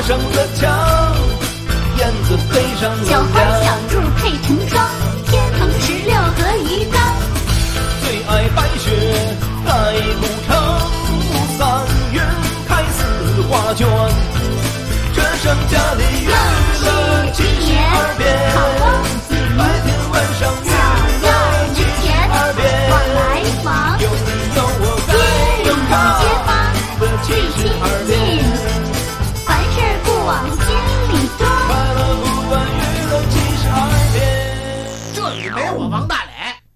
上的墙，燕子飞上了小花小兔配成双，天蓬16和鱼缸。 最爱白雪在古城，三月开四花卷，这剩下的月了72遍，白天晚上月了72遍， 往来往， 有你有我在街街坊最亲近，凡事不往心里装。 快乐不完月了72遍。 这里没我王大磊。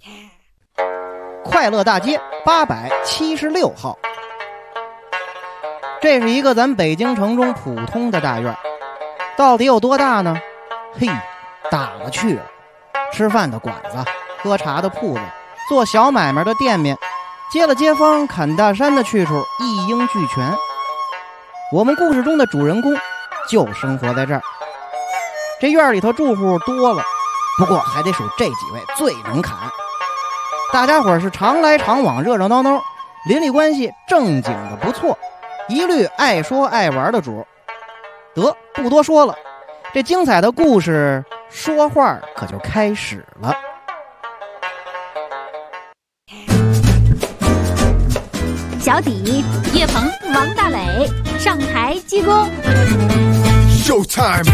快乐大街876号，这是一个咱北京城中普通的大院，到底有多大呢？嘿，大了去了，吃饭的馆子，喝茶的铺子，做小买卖的店面，接了街坊砍大山的去处一应俱全。我们故事中的主人公就生活在这儿。这院里头住户多了，不过还得数这几位最能砍。大家伙是常来常往，热热闹闹，邻里关系正经的不错，一律爱说爱玩的主。得，不多说了，这精彩的故事说话可就开始了。 小底、叶鹏、王大磊上台鞠躬。 Showtime！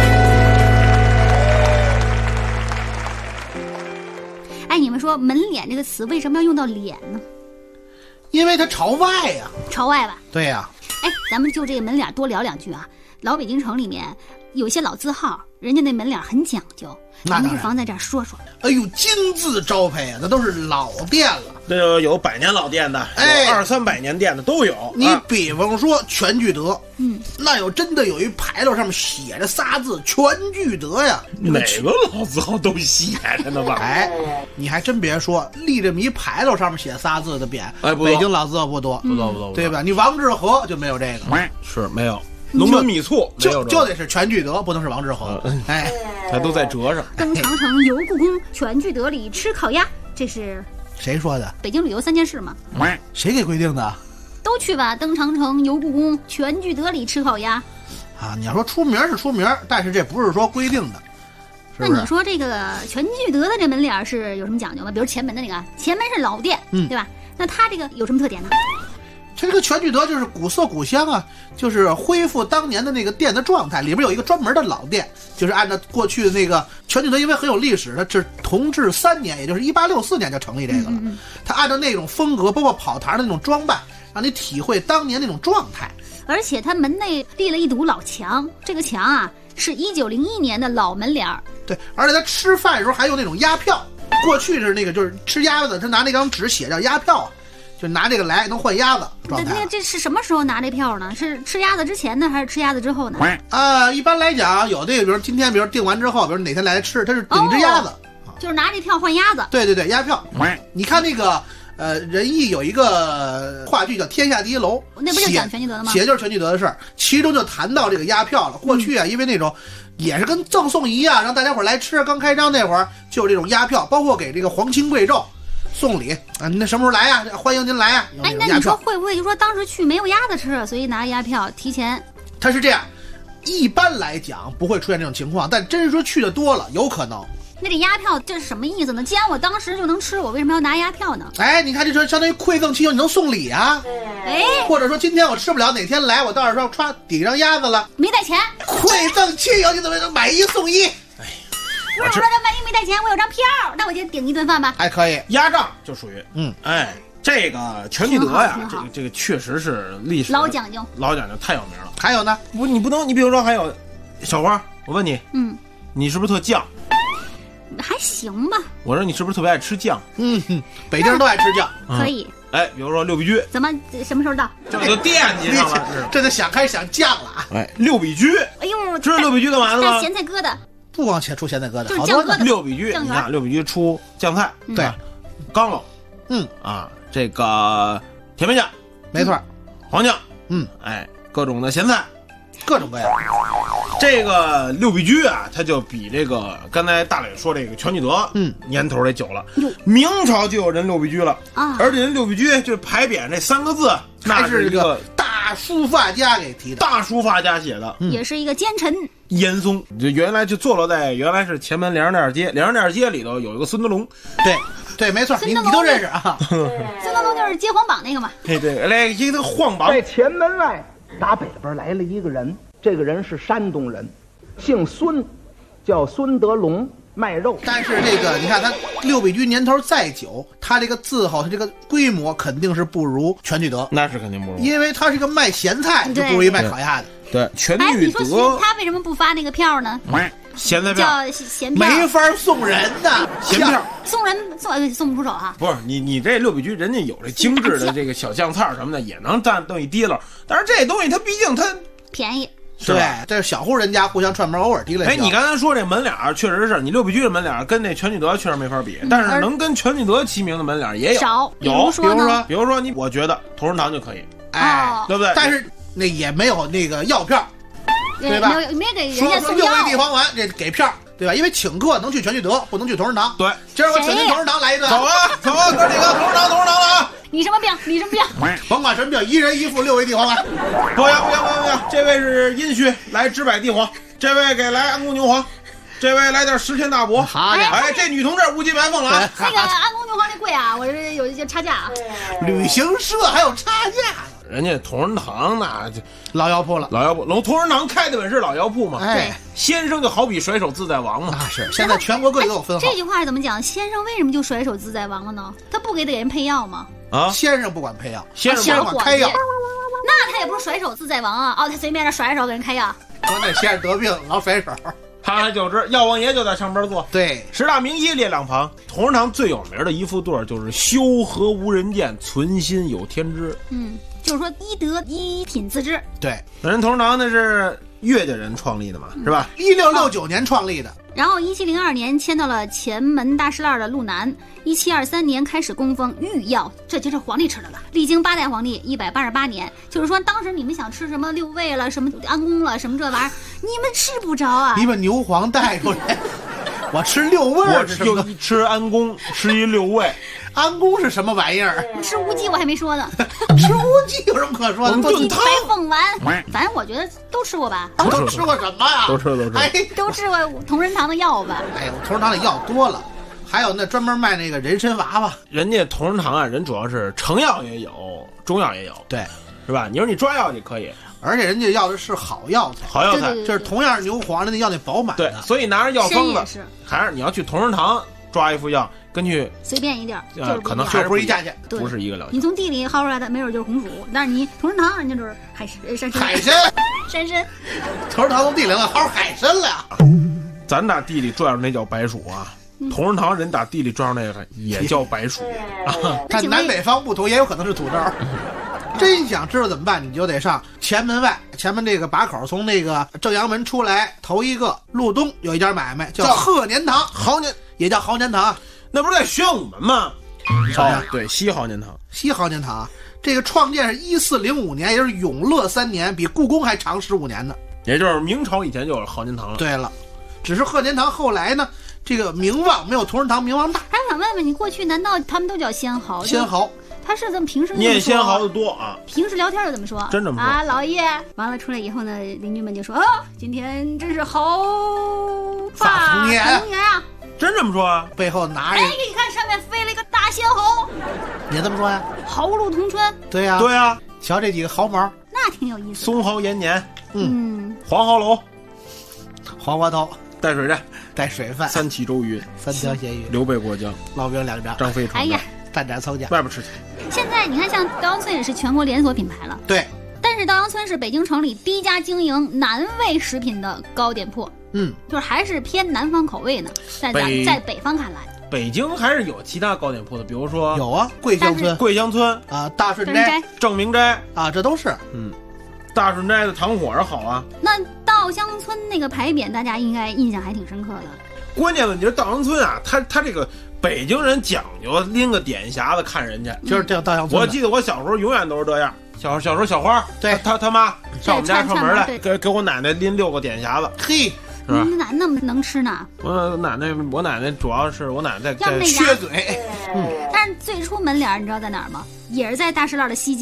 哎，你们说门脸这个词为什么要用到脸呢？ 因为它朝外呀、 朝外吧。 对呀、 哎，咱们就这个门脸多聊两句啊。老北京城里面有一些老字号，人家那门脸很讲究，咱们不妨在这儿说说。 哎呦，金字招牌呀，那都是老店了。 这有100年老店的， 哎有200-300年店的都有。 你比方说全聚德， 嗯， 那有真的有一牌楼上面写着仨字全聚德呀， 哪个老字号都写着呢吧？ 哎，你还真别说，立这么一牌楼上面写仨字的匾， 哎，不多北京老字号不多， 不多， 对吧？你王致和就没有这个， 是没有。龙门米醋没有就得是全聚德，不能是王致和。哎， 它都在折上。 登长城、游故宫、全聚德里吃烤鸭，这是谁说的？ 北京旅游3件事嘛。 谁给规定的？ 都去吧，登长城、游故宫、全聚德里吃烤鸭。 啊，你要说出名是出名，但是这不是说规定的。是不是？ 那你说这个全聚德的这门脸是有什么讲究吗？比如前门的那个，前门是老店，对吧？那它这个有什么特点呢？ 它这个全聚德就是古色古香啊，就是恢复当年的那个店的状态。里边有一个专门的老店，就是按照过去的那个全聚德，因为很有历史，它是同治3年，也就是1864年就成立这个了。它按照那种风格，包括跑堂的那种装扮，让你体会当年那种状态。 而且它门内立了一堵老墙，这个墙啊是1901年的老门脸儿。 对，而且他吃饭的时候还用那种压票。过去是那个就是吃鸭子，他拿那张纸写叫鸭票啊。就拿这个来能换鸭子状态。 那这是什么时候拿这票呢？是吃鸭子之前呢，还是吃鸭子之后呢？ 一般来讲，有的比如今天，比如订完之后，比如哪天来吃，他是顶一只鸭子， 就是拿这票换鸭子。 对对对，鸭票。你看那个仁义有一个话剧叫《天下第一楼》， 那不就讲全聚德的吗？ 写就是全聚德的事儿，其中就谈到这个鸭票了。过去啊，因为那种也是跟赠送一样，让大家伙来吃。刚开张那会儿就有这种鸭票，包括给这个皇亲贵胄送礼啊，那什么时候来呀？欢迎您来呀！ 哎，那你说会不会就说当时去没有鸭子吃，所以拿鸭票提前？ 他是这样，一般来讲不会出现这种情况，但真是说去的多了，有可能。 那这鸭票这是什么意思呢？既然我当时就能吃，我为什么要拿鸭票呢？ 哎，你看这相当于馈赠亲友，你能送礼啊？ 哎， 或者说今天我吃不了，哪天来我到时候歘抵上鸭子了， 没带钱， 馈赠亲友，你怎么能买1送1？ 不是我说这万一没带钱，我有张票，那我就顶一顿饭吧。 还可以， 压账就属于这个全聚德呀，这个确实是历史老讲究， 太有名了。 还有呢， 你不能，你比如说还有小花，我问你，你是不是特犟？ 还行吧。 我说你是不是特别爱吃酱？ 北京人都爱吃酱， 可以。 哎，比如说六必居， 怎么什么时候到？ 这就惦记上了， 这就开始想酱了啊！ 哎，六必居， 哎呦， 知道六必居干嘛的吗？ 咸菜疙瘩。 不光出咸菜疙瘩， 就是好多呢。 六必居，你看六必居出酱菜， 对， 刚喽，这个甜面酱， 没错， 黄酱，各种的咸菜， 各种各样。 这个六必居啊，它就比这个刚才大磊说这个全聚德，年头得久了。明朝就有人六必居了啊，而且人六必居就是牌匾这3个字，那是一个大大书法家给题的， 大书法家写的， 也是一个奸臣。 严嵩就原来就坐落在原来是前门粮食店街，粮食店街里头有一个孙德龙， 对，没错，你都认识啊。 孙德龙就是接黄榜那个嘛。 对，来一个晃榜。 在前门外打北边来了一个人，这个人是山东人，姓孙，叫孙德龙，卖肉。 但是这个你看他六必居年头再久，他这个字号他这个规模肯定是不如全聚德， 那是肯定不如， 因为他是个卖咸菜，就不如一卖烤鸭的。 对，全你聚说德他为什么不发那个票呢？ 咸菜票叫咸票， 没法送人呐， 咸票送人送不出手啊。 不是你这六必居人家有这精致的这个小酱菜什么的，也能占东西提溜，但是这东西它毕竟它便宜。 对，这是小户人家互相串门，偶尔提了。 你刚才说这门脸确实是你六必居的门脸跟那全聚德确实没法比，但是能跟全聚德齐名的门脸也有少。 比如说我觉得同仁堂就可以， 对不对？但是那也没有那个药票。对吧？ 没给人家送药。 六味地黄丸这给票，对吧？因为请客能去全聚德，不能去同仁堂。 对， 今儿我请您同仁堂来一顿。 走啊，哥几个，同仁堂了啊！ 你什么病？ 甭管什么病，一人一副六味地黄丸。 不要，这位是阴虚，来知柏地黄；这位给来安宫牛黄；这位来点十全大补。 好家伙！ 这女同志无极白凤了啊！ 那个安宫牛黄这贵啊，我这有差价啊。 旅行社还有差价。 人家同仁堂那就老药铺了， 同仁堂开的本是老药铺嘛。 对， 先生就好比甩手自在王嘛。 那是，现在全国各地都有分号。 这句话是怎么讲？先生为什么就甩手自在王了呢？他不给人配药吗？ 啊， 先生不管配药， 先生不管开药。 那他也不是甩手自在王啊！他随便甩手给人开药。 说那先生得病老甩手。 他就是药王爷就在上边坐。 对， 十大名医列两旁，同仁堂最有名的一副对就是修和无人见，存心有天知。 就是说医德一品自知。 对， 人同仁堂那是岳家人创立的嘛，是吧 ？1669年创立的。 然后1702年迁到了前门大石栏的路南，1723年开始供奉御药，这就是皇帝吃的了。历经8代皇帝188年，就是说当时你们想吃什么六味了，什么安宫了，什么这玩意儿，你们吃不着啊。 你把牛黄带出来，我吃六味儿是什么？ 吃安宫，吃一六味。 安宫是什么玩意儿？ 吃乌鸡我还没说呢。 吃乌鸡有什么可说的？ 乌鸡白凤丸，反正我觉得都吃过吧。 都吃过什么呀？ 都吃。 都吃过同仁堂的药吧。 哎呦，同仁堂的药多了，还有那专门卖那个人参娃娃。 人家同仁堂啊，人主要是成药也有，中药也有， 对， 是吧？你说你抓药也可以。 而且人家要的是好药材， 好药材就是同样是牛黄的，那要那饱满的。 对，所以拿着药方子，还是你要去同仁堂抓一副药，跟去随便一点， 可能还是不是一价钱， 不是一个了解。 你从地里薅出来的，没准就是红薯，但是你同仁堂人家就是海参。 同仁堂从地里了薅海参了呀。 咱打地里拽着那叫白薯啊，同仁堂人打地里拽着那个也叫白薯啊。 看南北方不同，也有可能是土豆。真想知道怎么办，你就得上前门外，前门这个把口，从那个正阳门出来，头一个路东有一家买卖叫鹤年堂，豪年也叫豪年堂， 那不是在玄武门吗？对，西豪年堂， 西豪年堂啊，这个创建是1405年，也就是永乐3年，比故宫还长15年呢。 也就是明朝以前就有豪年堂了。 对了，只是鹤年堂后来呢，这个名望没有同仁堂名望大。 还想问问你，过去难道他们都叫仙豪？ 仙豪。 他是怎么平时念仙豪的多啊？ 平时聊天就怎么说？ 真这么说啊，老爷。完了出来以后呢，邻居们就说今天真是好发福年啊！ 真这么说啊？ 背后拿着， 你看上面飞了一个大仙猴， 也这么说呀？ 豪路同春。 对呀， 对呀。 瞧这几个毫毛， 那挺有意思。 松豪延年，黄豪楼， 黄花头， 带水战， 带水饭， 三起周瑜， 三条咸鱼， 刘备过江， 烙饼2张， 张飞闯呀， 蛋斩凑家， 外边吃去。 现在你看，像稻香村也是全国连锁品牌了。 对， 但是稻香村是北京城里第一家经营南味食品的糕点铺。就是还是偏南方口味呢。在北方看来， 北京还是有其他糕点铺的，比如说有啊，桂香村啊， 大顺斋、 正明斋啊，这都是。 大顺斋的糖果儿好啊。 那稻香村那个牌匾，大家应该印象还挺深刻的。 关键问题是稻香村啊，他这个北京人讲究拎个点匣子看人家， 就是这稻香村。 我记得我小时候永远都是这样。小时候小花， 对他妈上我们家串门来， 对给我奶奶拎6个点匣子。 嘿， 是吧？你奶奶那么能吃呢？ 我奶奶主要是我奶奶在缺嘴。 但是最初门脸你知道在哪儿吗？也是在大石栏的西街上。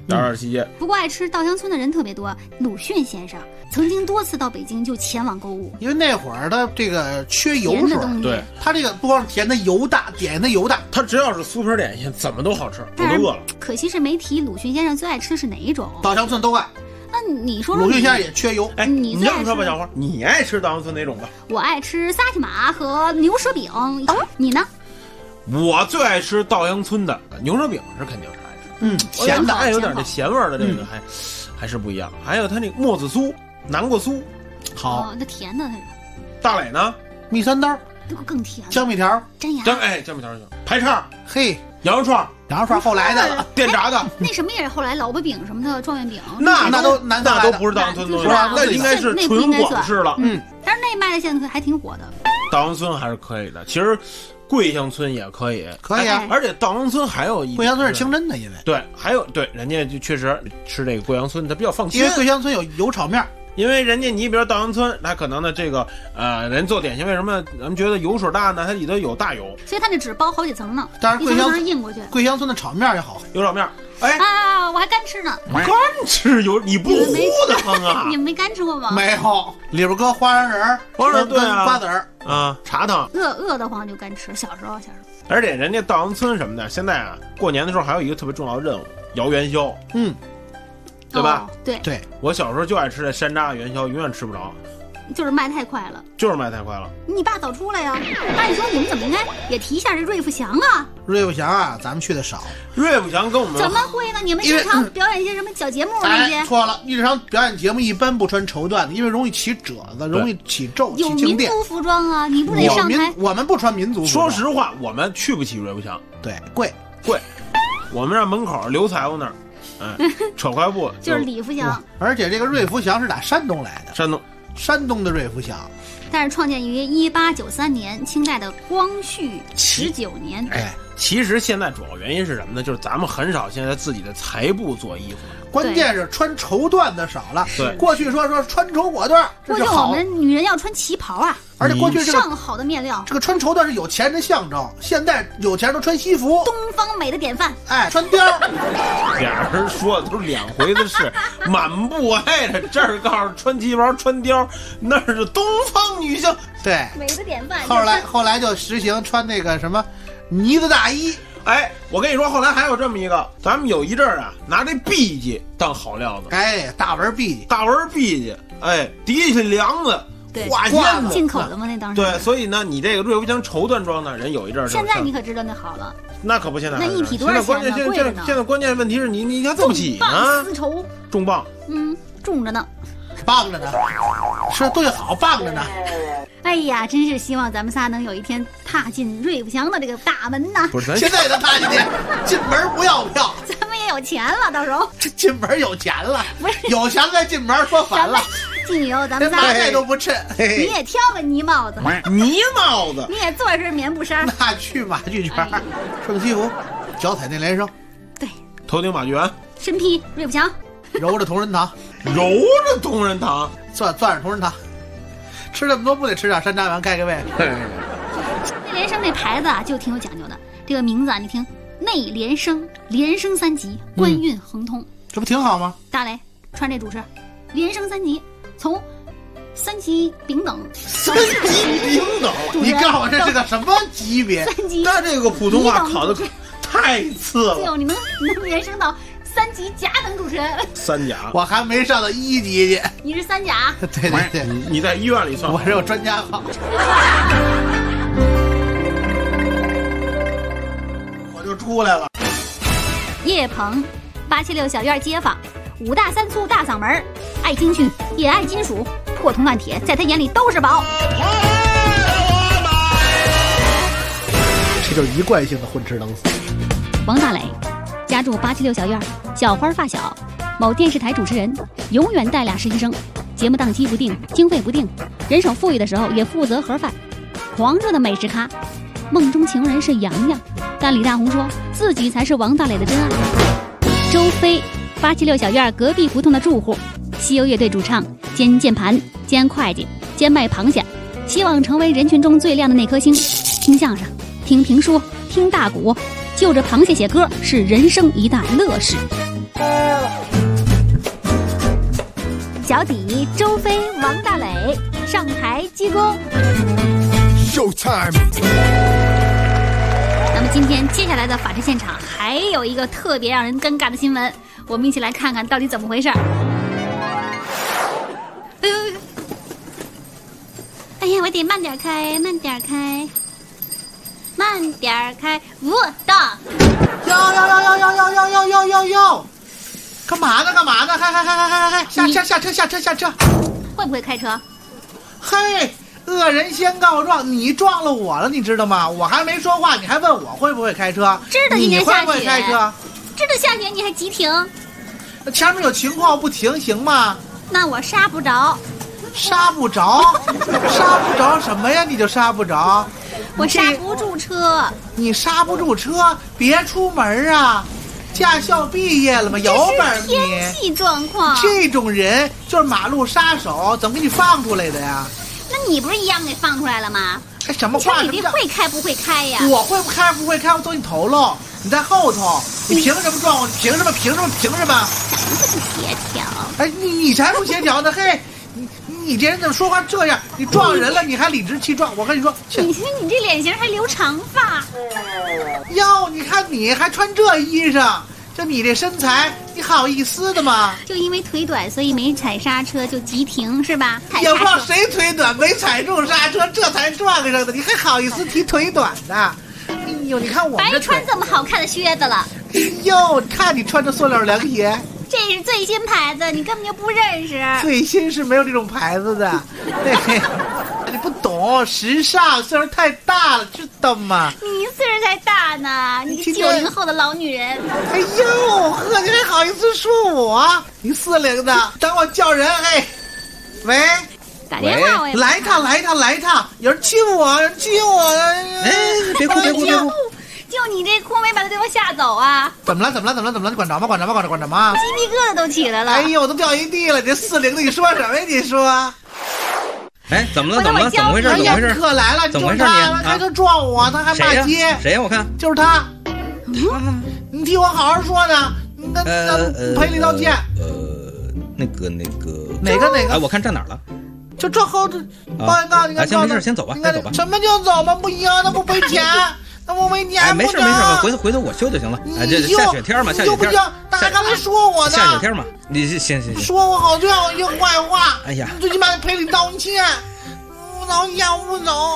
打扰细节。 不过爱吃稻香村的人特别多，鲁迅先生曾经多次到北京就前往购物。 因为那会儿的这个缺油水， 甜的东西， 对， 它这个不光是甜的油大，点的油大， 它只要是酥皮点心，怎么都好吃，我但是都饿了。 可惜是没提鲁迅先生最爱吃的是哪一种。 稻香村都爱。 那你说说鲁迅先生也缺油。 哎， 你你这么说吧， 最爱吃小花，你爱吃稻香村哪种吧？ 我爱吃萨琪玛和牛舌饼，你呢？ 我最爱吃稻香村的牛舌饼是肯定是爱吃， 咸的， 爱有点这咸味儿的这个还是不一样。还有它那个墨子酥、南瓜酥， 好。 哦，那甜的它是大磊呢？ 蜜三刀、 这个更甜了， 江米条， 粘牙。 江米条行，排叉、 嘿， 羊肉串、 羊肉串后来的了， 电炸的， 那什么也是后来老婆饼什么的，状元饼。 那都南方来的那都不是稻香村东西那了，那应该是纯广式了。 但是那卖的现在还挺火的。 稻香村还是可以的，其实桂香村也可以， 可以啊。 而且稻香村还有一桂香村是清真的，因为对，还有对人家就确实吃这个桂香村，它比较放心， 因为桂香村有油炒面。 因为人家你比如稻香村，它可能呢这个人做点心为什么咱们觉得油水大呢？它里头有大油， 所以它那纸包好几层呢， 但是桂香村印过去。 桂香村的炒面也好， 油炒面，哎啊，我还干吃呢。 干吃油，你不糊的慌啊？ 你们没干吃过吗？ 没有，里边搁花生仁、 花生对啊， 瓜子儿啊，茶汤。 饿得慌就干吃，小时候。 而且人家稻香村什么的，现在啊，过年的时候还有一个特别重要的任务，摇元宵。对吧？ 对， 我小时候就爱吃这山楂元宵，永远吃不着， 就是卖太快了。 你爸早出来呀！按理说你们怎么应该也提一下这瑞富祥啊？ 瑞富祥啊，咱们去的少。 瑞富祥跟我们怎么会呢？你们日常表演一些什么小节目那些？ 错了，日常表演节目一般不穿绸缎的，因为容易起褶子，容易起皱、起静电。 有民族服装啊，你不得上台？ 我们不穿民族服装。 说实话，我们去不起瑞富祥， 对，贵。 我们让门口刘财务那儿。扯块布就是李福祥， 而且这个瑞福祥是打山东来的，山东的瑞福祥， 但是创建于1893年，清代的光绪19年。 其实现在主要原因是什么呢？就是咱们很少现在自己的裁布做衣服， 关键是穿绸缎的少了。 对， 过去说穿绸裹缎， 过去我们女人要穿旗袍啊， 而且过去上好的面料， 这个穿绸缎是有钱人的象征。现在有钱人都穿西服， 东方美的典范。 穿貂， 俩人说的都是两回的事，满不挨着。这儿告诉穿旗袍穿貂，那是东方女性， 对， 美的典范。 后来就实行穿那个什么呢子大衣。 我跟你说，后来还有这么一个，咱们有一阵儿啊，拿这篦箕当好料子， 大纹篦箕，底下梁子。花笺进口的吗？那当时对，所以呢，你这个瑞福祥绸缎装呢，人有一阵儿。 现在你可知道那好了， 那可不，现在那一匹多少钱呢？ 现在关键问题是你还做不起呢。 丝绸重磅， 重着呢， 棒着呢，是对好棒着呢。 哎呀，真是希望咱们仨能有一天踏进瑞福祥的这个大门呐！ 不是， 现在能踏进去，进门不要票。 咱们也有钱了，到时候进门有钱了，有钱再进门，说反了。 进以后咱们仨这都不趁。 你也挑个呢帽子， 呢帽子， 你也做身棉布衫。 那去马具圈，穿西服，脚踩那连声， 对， 头顶马具圆， 身披瑞福祥， 揉着同仁堂，攥着同仁堂。吃这么多不得吃点山楂丸盖个胃？ 那连声那牌子啊，就挺有讲究的。这个名字啊，你听，内连声，连声3级，官运亨通， 这不挺好吗？ 大雷穿这主持，连声3级，从3级丙等 ，3级丙等， 你告诉我这是个什么级别 ？3级， 那这个普通话考的太次了。 对哦，你能连升到3级甲等主持人。 3甲， 我还没上到1级去。 你是3甲？ 对， 你在医院里算， 我是有专家号。我就出来了。 叶鹏，876小院街坊，5大3粗大嗓门，爱京剧也爱金属，破铜烂铁在他眼里都是宝。 这就是一贯性的混吃等死。 王大磊，家住876小院，小花发小，某电视台主持人，永远带俩实习生，节目档期不定，经费不定，人手富裕的时候也负责盒饭，狂热的美食咖，梦中情人是杨洋，但李大红说自己才是王大磊的真爱。周飞，876小院隔壁胡同的住户，西游乐队主唱，兼键盘，兼会计，兼卖螃蟹，希望成为人群中最亮的那颗星。听相声，听评书，听大鼓，就着螃蟹写歌是人生一大乐事。 脚底周飞、王大磊上台鞠躬。 Showtime！ 那么今天接下来的法制现场还有一个特别让人尴尬的新闻，我们一起来看看到底怎么回事。哎呀，我得慢点开，慢点开，慢点开，我的。 哟！干嘛呢？嗨！下车！ 会不会开车？ 嘿，恶人先告状，你撞了我了，你知道吗？我还没说话，你还问我会不会开车？ 知道今天下雪， 你会不会开车？ 知道下雪你还急停？ 前面有情况不停行吗？ 那我刹不着。 刹不着什么呀？你就刹不着？ 我刹不住车。 你刹不住车，别出门啊！驾校毕业了吗？有本事你。 天气状况。 这种人就是马路杀手，怎么给你放出来的呀？ 那你不是一样给放出来了吗？ 哎，什么话？ 你这会开不会开呀？ 我会不会开？我走你头喽，你在后头，你凭什么撞我？凭什么？咱们不协调。 哎，你才不协调呢！嘿，你这人怎么说话这样？你撞人了，你还理直气壮？我跟你说， 你说你这脸型还留长发。 哟，你看你还穿这衣裳，就你这身材，你好意思的吗？ 就因为腿短，所以没踩刹车就急停是吧？ 也不知道谁腿短没踩住刹车，这才撞上的。你还好意思提腿短的？哎呦，你看我们白穿这么好看的靴子了。 哎呦，看你穿着塑料凉鞋。 这是最新牌子，你根本就不认识。 最新是没有这种牌子的，你不懂时尚，岁数太大了，知道吗？ 你岁数才大呢，你是90后的老女人。 哎呦呵，你还好意思说我？你40的，等我叫人。哎，喂， 打电话我也来一趟，有人亲我！ 哎，别哭！ 就你这哭没把他给我吓走啊？ 怎么了？你管着吗？ 鸡皮疙瘩都起来了。 哎呦，都掉一地了！这40的，你说什么呀？你说？ 哎，怎么了？怎么回事？ 哎呀，可来了！ 怎么回事？ 他开车撞我，他还骂街。 谁呀？我看就是他。你替我好好说呢。你跟赔礼道歉。 那个。 哪个？ 哎，我看站哪儿了？ 就这后头。报案告你看。 行，没事，先走吧。 什么就走吧？不行，那不赔钱。那我没钱。 哎，没事，回头我修就行了。哎，这下雪天嘛， 不行，大家刚才说我呢。 下雪天嘛，你行。 说我好像一个坏话。 哎呀， 最起码得赔礼道歉。不道歉我不走。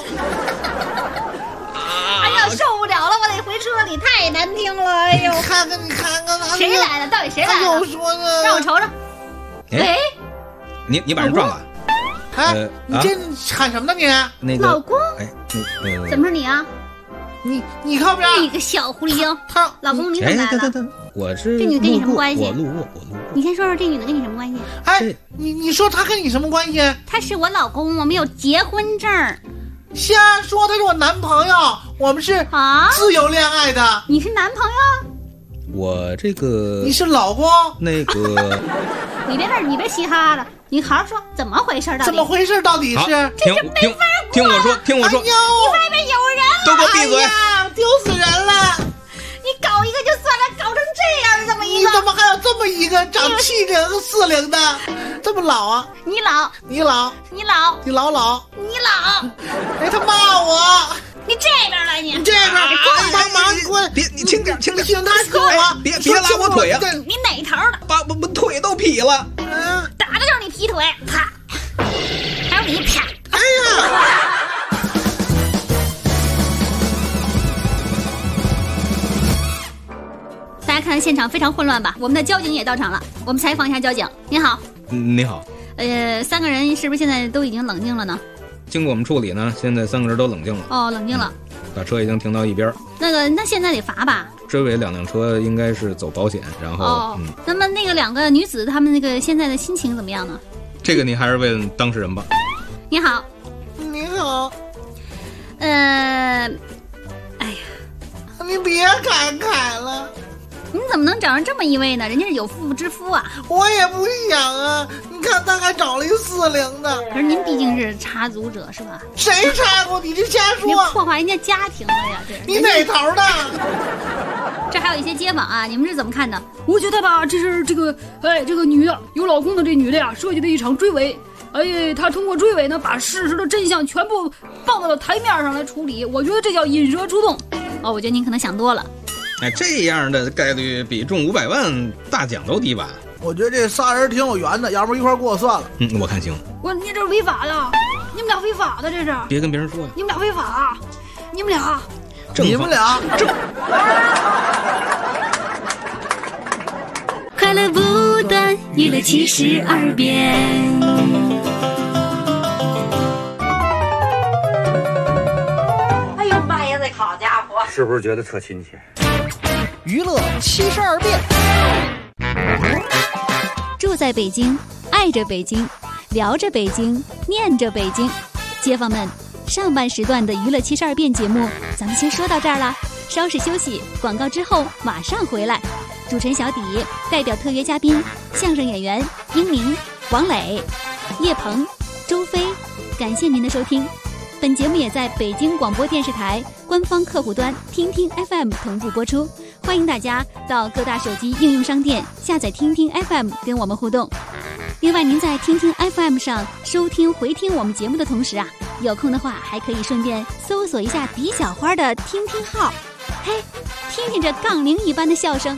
哎呀，受不了了，我得回车里，太难听了。哎呦， 你看看他。 谁来的？到底谁来的？ 又说呢。 让我瞅瞅。哎， 你把人撞了？ 哎，你这喊什么呢你？ 那个老公。 哎， 怎么是你啊？ 你靠边！ 你个小狐狸精！ 他老公，你怎么来了？ 我是这女的跟你什么关系？ 我路过。 你先说说这女的跟你什么关系？ 哎，你说她跟你什么关系？ 他是我老公，我们有结婚证。 瞎说，他是我男朋友，我们是自由恋爱的。 你是男朋友？ 我这个你是老公？ 那个你别嘻哈了，你好好说，怎么回事？ 怎么回事？到底是？ 听我说。 哎呦， 你外面有人了！ 都给我闭嘴！ 哎呀，丢死人了！ 你搞一个就算了，搞成这样的这么一个， 你怎么还有这么一个长气质和40的，这么老啊？ 你老。 哎，他骂我。 你这边来，你这边，帮忙，你滚！ 别，你轻点， 他跟我， 别拉我腿呀！ 你哪头的？ 把我腿都劈了！ 打的就是你劈腿，啪！还有你啪！ 哎呀！ 大家看现场非常混乱吧？我们的交警也到场了，我们采访一下交警。你好。 你好。 3个人是不是现在都已经冷静了呢？ 经过我们处理呢，现在3个人都冷静了。 哦，冷静了。 把车已经停到一边。 那现在得罚吧？ 追尾2辆车应该是走保险，然后那么那个2个女子，她们那个现在的心情怎么样呢？ 这个你还是问当事人吧。 你好。 你好。 哎呀， 你别感慨了。 你怎么能找上这么一位呢？人家是有妇之夫啊。 我也不想啊，你看他还找了一40的。 可是您毕竟是插足者是吧？ 谁插过？你这瞎说！ 你破坏人家家庭了呀！这你哪头的？ 这还有一些街坊啊，你们是怎么看的？ 我觉得吧，这是这个女的有老公的这女的呀，设计的一场追尾。她通过追尾呢，把事实的真相全部放到了台面上来处理。我觉得这叫引蛇出洞。 哦，我觉得您可能想多了。 这样的概率比中500万大奖都低吧？ 我觉得这仨人挺有缘的，要不一块给我算了。 我看行。 你这是违法的，你们俩违法的，这是。 别跟别人说呀。 你们俩违法，你们俩。 快乐不断，娱乐72变。 哎呦妈呀，这好家伙！ 是不是觉得特亲切？ 娱乐72变。 住在北京，爱着北京，聊着北京，念着北京。街坊们，上半时段的娱乐72变节目咱们先说到这儿了，稍事休息，广告之后马上回来。主持人小底代表特约嘉宾相声演员英明、王磊、叶鹏、周飞，感谢您的收听。本节目也在北京广播电视台官方客户端听听 FM 同步播出，欢迎大家到各大手机应用商店下载听听 FM 跟我们互动。另外，您在听听 FM 上收听回听我们节目的同时啊，有空的话还可以顺便搜索一下李小花的听听号，嘿，听听这杠铃一般的笑声。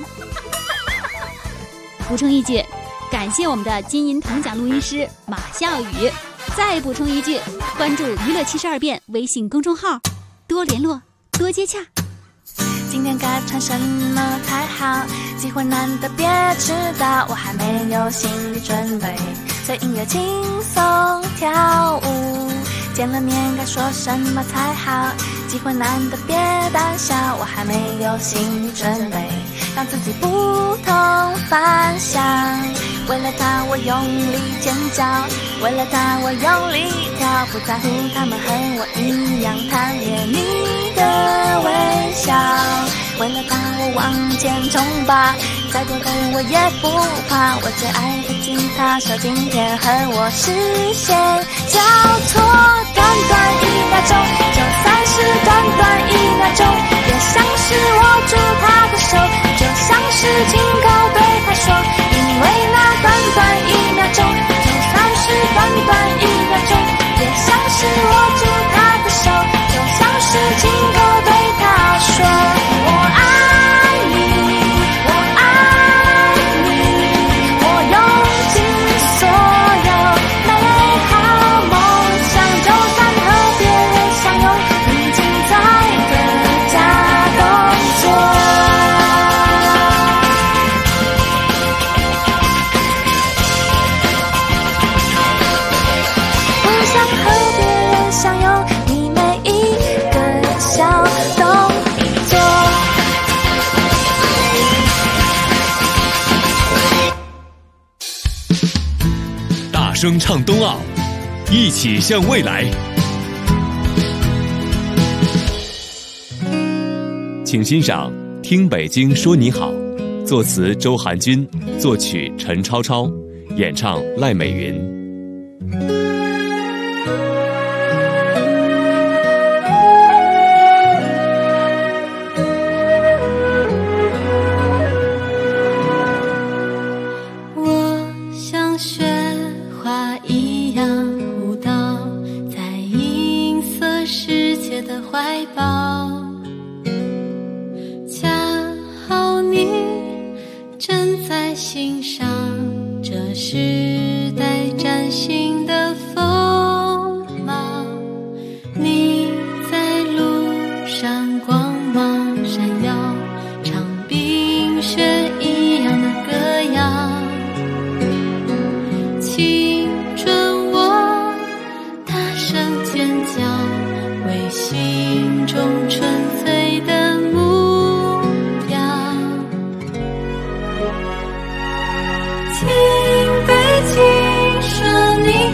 补充一句，感谢我们的金银铜奖录音师马笑宇。再补充一句，关注娱乐72变微信公众号，多联络，多接洽。 今天该穿什么才好？机会难得别迟到，我还没有心理准备，随音乐轻松跳舞。见了面该说什么才好？机会难得别胆小，我还没有心理准备，让自己不同凡响。为了他我用力尖叫，为了他我用力跳，不在乎他们和我一样贪恋你的微笑。为了他我往前冲吧，再多的我也不怕，我最爱的吉他手今天和我视线交错，短短1秒钟，就算是短短1秒钟，也像是握住他的手，就像是亲口对他说，因为那短短1秒钟，就算是短短1秒钟，也像是握住他的手，就像是亲口对他说，我爱你，我爱你，我用尽所有美好梦想，就算和别人相拥，你精彩的假动作。我想和别人相拥，你每一个小动作。 大声唱冬奥，一起向未来。请欣赏《听北京说你好》，作词周寒君，作曲陈超超，演唱赖美云。 我像雪花一样舞蹈，在银色世界的怀抱，恰好你正在欣赏这时代崭新的风貌。你在路上光芒闪耀，唱冰雪一样的歌谣，青春我大声尖叫，为心中纯粹的目标。听北京说你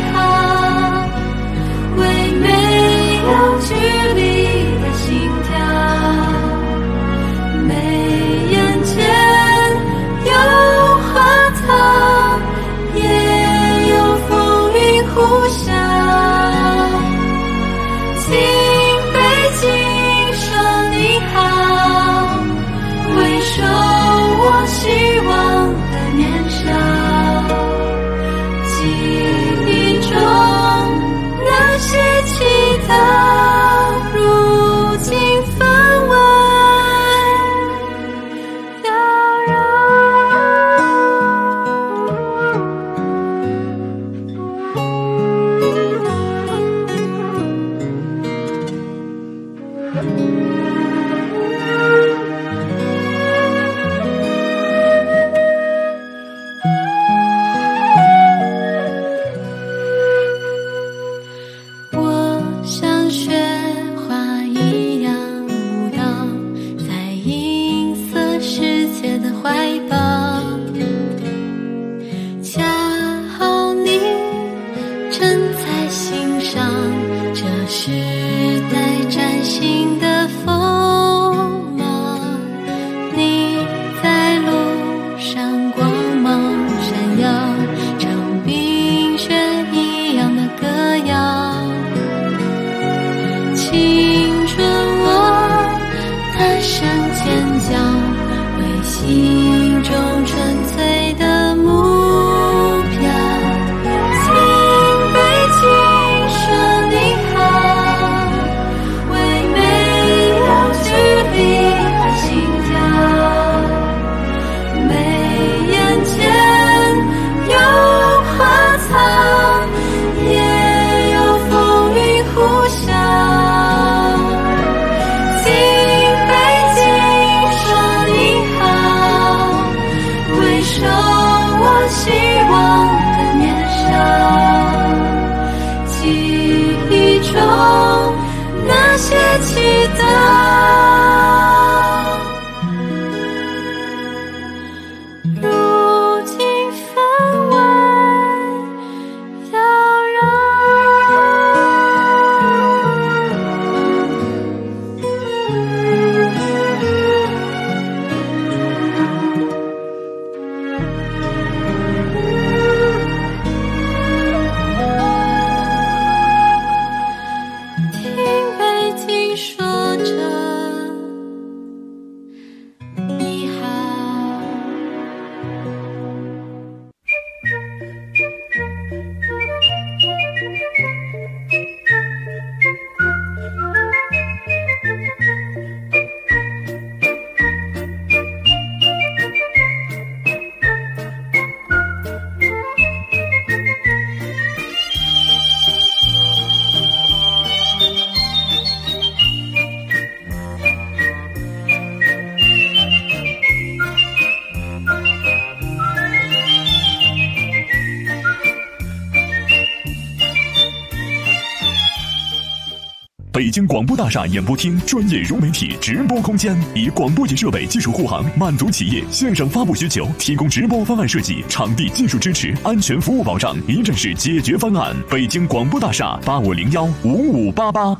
北京广播大厦演播厅专业融媒体直播空间，以广播级设备技术护航，满足企业线上发布需求，提供直播方案设计、场地技术支持、安全服务保障，一站式解决方案。北京广播大厦85015588。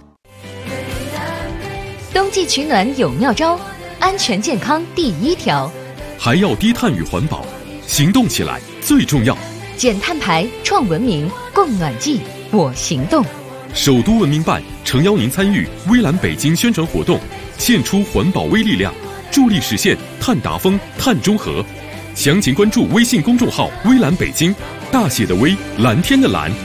冬季取暖有妙招，安全健康第一条， 还要低碳与环保，行动起来最重要。 减碳排，创文明，供暖季，我行动。 首都文明办诚邀您参与微蓝北京宣传活动，献出环保微力量，助力实现碳达峰、碳中和。详情关注微信公众号微蓝北京，大写的微，蓝天的蓝。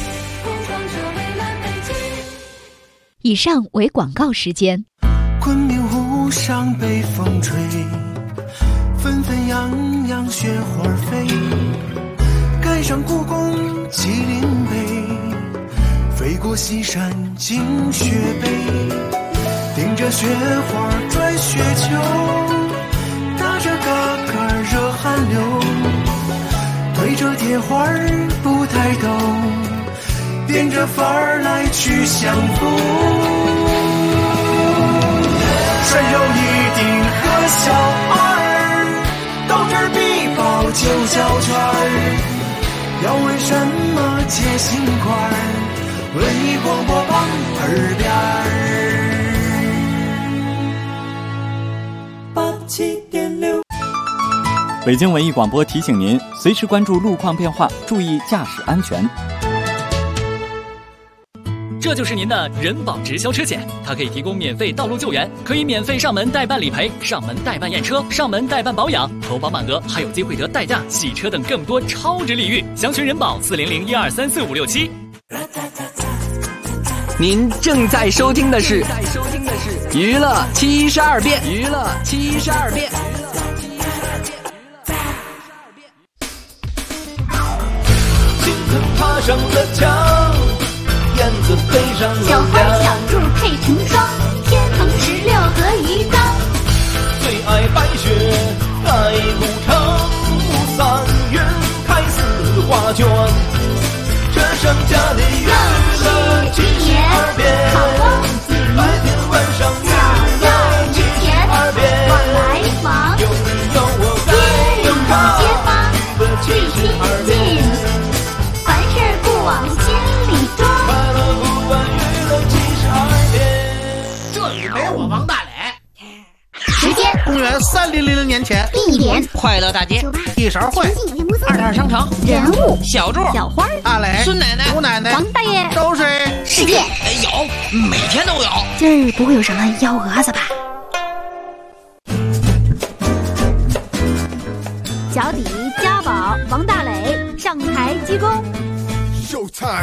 以上为广告时间。 昆明湖上北风吹，纷纷扬扬雪花飞，赶上故宫麒麟碑，飞过西山进雪北，顶着雪花转雪球，打着嘎嘎热汗流，对着铁花不抬头，变着法儿来去相逢。山有一定和小二，到这儿必报9小圈儿。要问什么解心块，文艺广播榜耳边87.6。 北京文艺广播提醒您，随时关注路况变化，注意驾驶安全。 这就是您的人保直销车险，它可以提供免费道路救援，可以免费上门代办理赔、上门代办验车、上门代办保养，投保满额还有机会得代驾、洗车等更多超值礼遇。详询人保400-1234567。 您正在收听的是娱乐72变，娱乐72变。 金子爬上了墙，燕子飞上了小花小兔配成双，天蓬16和鱼缸。 最爱白雪盖古城，3月开4花卷。这剩下的娱乐72变，白天晚上娱乐72变。 往来往， 有你有我在有他， 街坊最亲近，凡事不往心里装。 快乐不完娱乐72变。 这里没我王大磊。 时间： 公元3000年前。 地点： 快乐大街。 一勺会。 二点商场。 人物： 小柱、 小花、 大磊、 孙奶奶、 吴奶奶、 王大爷。 都是世界有，每天都有。 今儿不会有什么幺蛾子吧？脚底家宝王大磊上台鞠躬。 Showtime。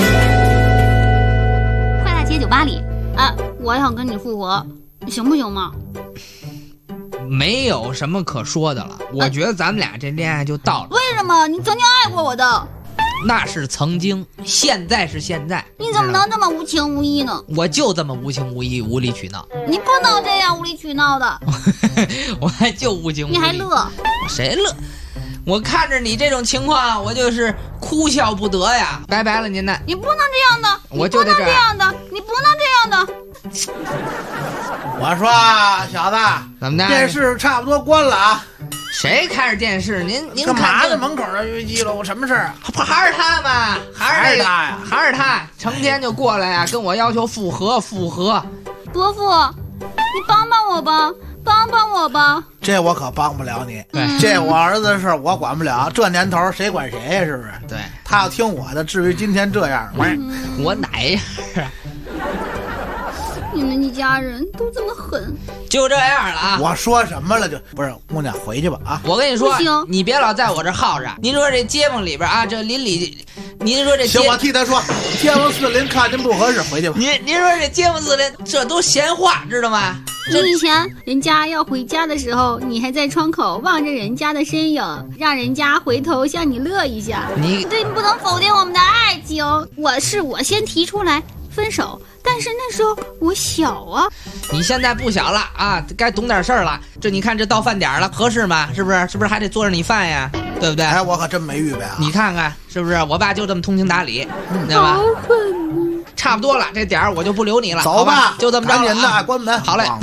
快大街酒吧里啊，我想跟你复合，行不行吗？ 没有什么可说的了，我觉得咱们俩这恋爱就到了。 为什么？你曾经爱过我的。 那是曾经，现在是现在。 你怎么能这么无情无义呢？ 我就这么无情无义、无理取闹。 你不能这样无理取闹的。 我还就无情无义。 你还乐？ 谁乐？我看着你这种情况，我就是哭笑不得呀！拜拜了您呢。 你不能这样的， 我就得这样的，你不能这样的。 我说小子， 怎么的？ 电视差不多关了啊。 谁开着电视？您干嘛呢？门口那预计了，我什么事啊？ 还是他嘛，还是他呀？ 还是他，成天就过来呀，跟我要求复合。 伯父，你帮帮我吧，帮帮我吧。 这我可帮不了你，这我儿子的事我管不了。这年头谁管谁呀？是不是？ 对， 他要听我的，至于今天这样吗？ 我哪样啊？ 你们一家人都这么狠， 就这样了啊！ 我说什么了就不是姑娘回去吧啊！ 我跟你说，你别老在我这耗着。您说这街坊里边啊，这邻里，您说这行，我替他说，街坊四邻看见不合适回去吧。 您说这街坊四邻，这都闲话，知道吗？ 你以前人家要回家的时候，你还在窗口望着人家的身影，让人家回头向你乐一下。你不能否定我们的爱情。我先提出来分手。但是那时候我小啊， 你现在不小了啊，该懂点事儿了。这你看这到饭点了，合适吗？是不是还得做着你饭呀？对不对？ 哎，我可真没预备啊！ 你看看是不是？我爸就这么通情达理，知道吧？ 差不多了，这点儿我就不留你了， 走吧， 就这么着赶紧的， 啊， 关门。 好嘞。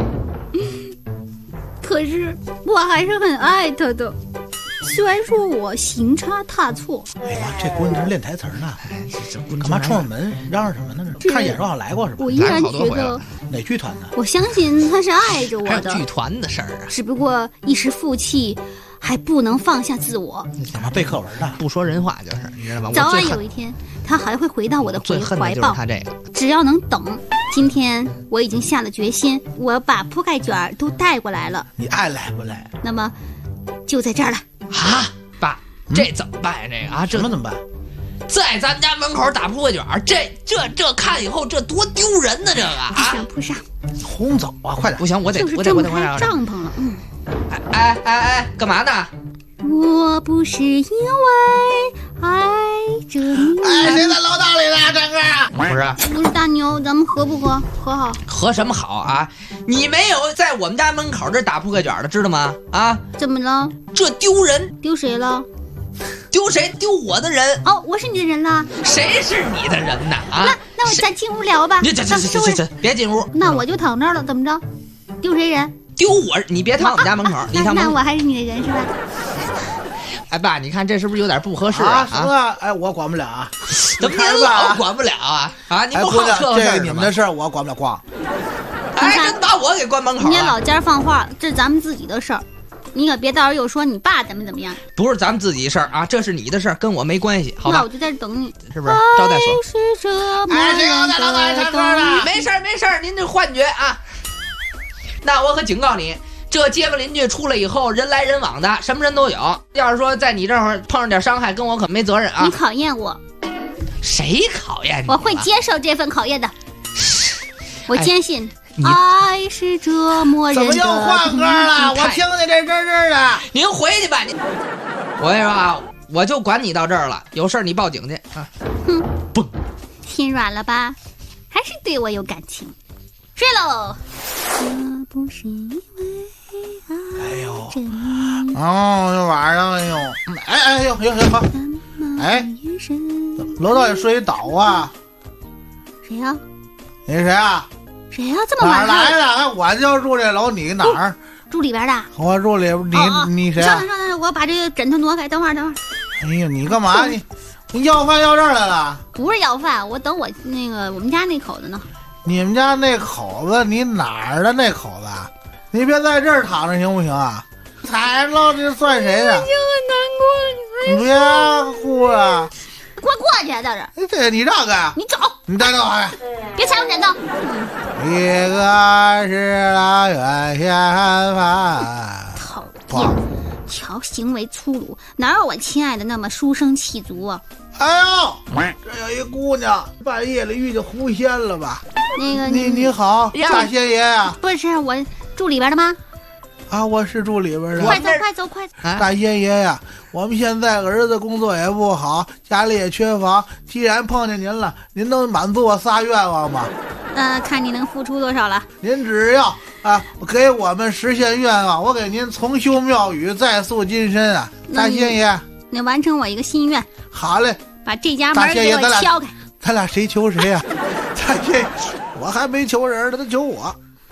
可是我还是很爱他的，虽然说我行差踏错。 哎呀，这姑娘这练台词呢，干嘛冲着门嚷嚷什么呢？看演出好像来过是吧？ 我依然觉得哪剧团的？ 我相信他是爱着我的。 还有剧团的事儿啊， 只不过一时负气，还不能放下自我。 干嘛背课文呢？ 不说人话就是，你知道吧？ 早晚有一天，他还会回到我的怀抱。 他这个， 只要能等。今天我已经下了决心，我把铺盖卷都带过来了。 你爱来不来？ 那么，就在这儿了。 啊，爸，这怎么办呀？这个啊，这怎么办？ 在咱们家门口打铺盖卷，这看以后这多丢人呢！这个啊， 铺上， 轰走啊！快点！ 不行，我得开帐篷了。 哎，干嘛呢？ 我不是因为爱着你。 哎，谁在楼道里呢？张哥， 不是大牛，咱们和不和？和好？ 和什么好啊？你没有在我们家门口这打扑克卷的，知道吗？啊？ 怎么了？ 这丢人！ 丢谁了？ 丢谁？丢我的人！ 哦，我是你的人了。 谁是你的人呢？啊？ 那我咱进屋聊吧。 这，别进屋。 那我就躺这儿了，怎么着？丢谁人？ 丢我！你别躺我们家门口，你躺门口。 那我还是你的人是吧？ 哎，爸，你看这是不是有点不合适啊？ 行啊，哎，我管不了啊。 怎么您老管不了啊？啊，你不好这个你们的事儿我管不了光。 哎，真把我给关门口了。 你老家放话，这是咱们自己的事儿，你可别到时候又说你爸怎么样。 不是咱们自己事儿啊，这是你的事儿，跟我没关系，好吧？ 那我就在这等你， 是不是？招待所。 哎，谁又在楼道里唱歌呢？ 没事儿，您这幻觉啊。那我可警告你。这街坊邻居出来以后，人来人往的，什么人都有。要是说在你这儿碰上点伤害，跟我可没责任啊！ 你考验我， 谁考验你？ 我会接受这份考验的。我坚信，爱是折磨人的。 怎么又换歌了？我听见这真的。 您回去吧，您。我跟你说啊，我就管你到这儿了，有事儿你报警去啊！ 哼，嘣，心软了吧？还是对我有感情？睡喽。不是因为哎呦，这晚上哎呦，好，哎，楼道里睡一倒啊？ 谁呀？ 你是谁啊？ 谁呀？这么晚哪来的？我就住这楼，你哪儿？ 住里边的。 我住里边，你谁？ 上来，我把这个枕头挪开。等会儿。 哎呀，你干嘛？你要饭要这儿来了？ 不是要饭，我等我们家那口子呢。 你们家那口子，你哪儿的那口子？你别在这儿躺着行不行啊？踩了这算谁的？ 我已经很难过了， 你别哭了。 给我过去，在这儿。 这你让开。 你走。 你站着好别踩我枕头。 一个是老远线饭。 讨厌，瞧行为粗鲁，哪有我亲爱的那么书生气足啊？ 哎呦，这有一姑娘半夜里遇见狐仙了吧？你好，大仙爷呀！ 不是我住里边的吗？ 啊，我是住里边的。 快走！ 大仙爷呀，我们现在儿子工作也不好，家里也缺房。既然碰见您了，您能满足我仨愿望吗？ 看你能付出多少了。 您只要给我们实现愿望，我给您重修庙宇，再塑金身啊！大仙爷， 你完成我一个心愿。 好嘞， 把这家门给我敲开。 咱俩谁求谁呀？大仙爷，我还没求人呢，他求我。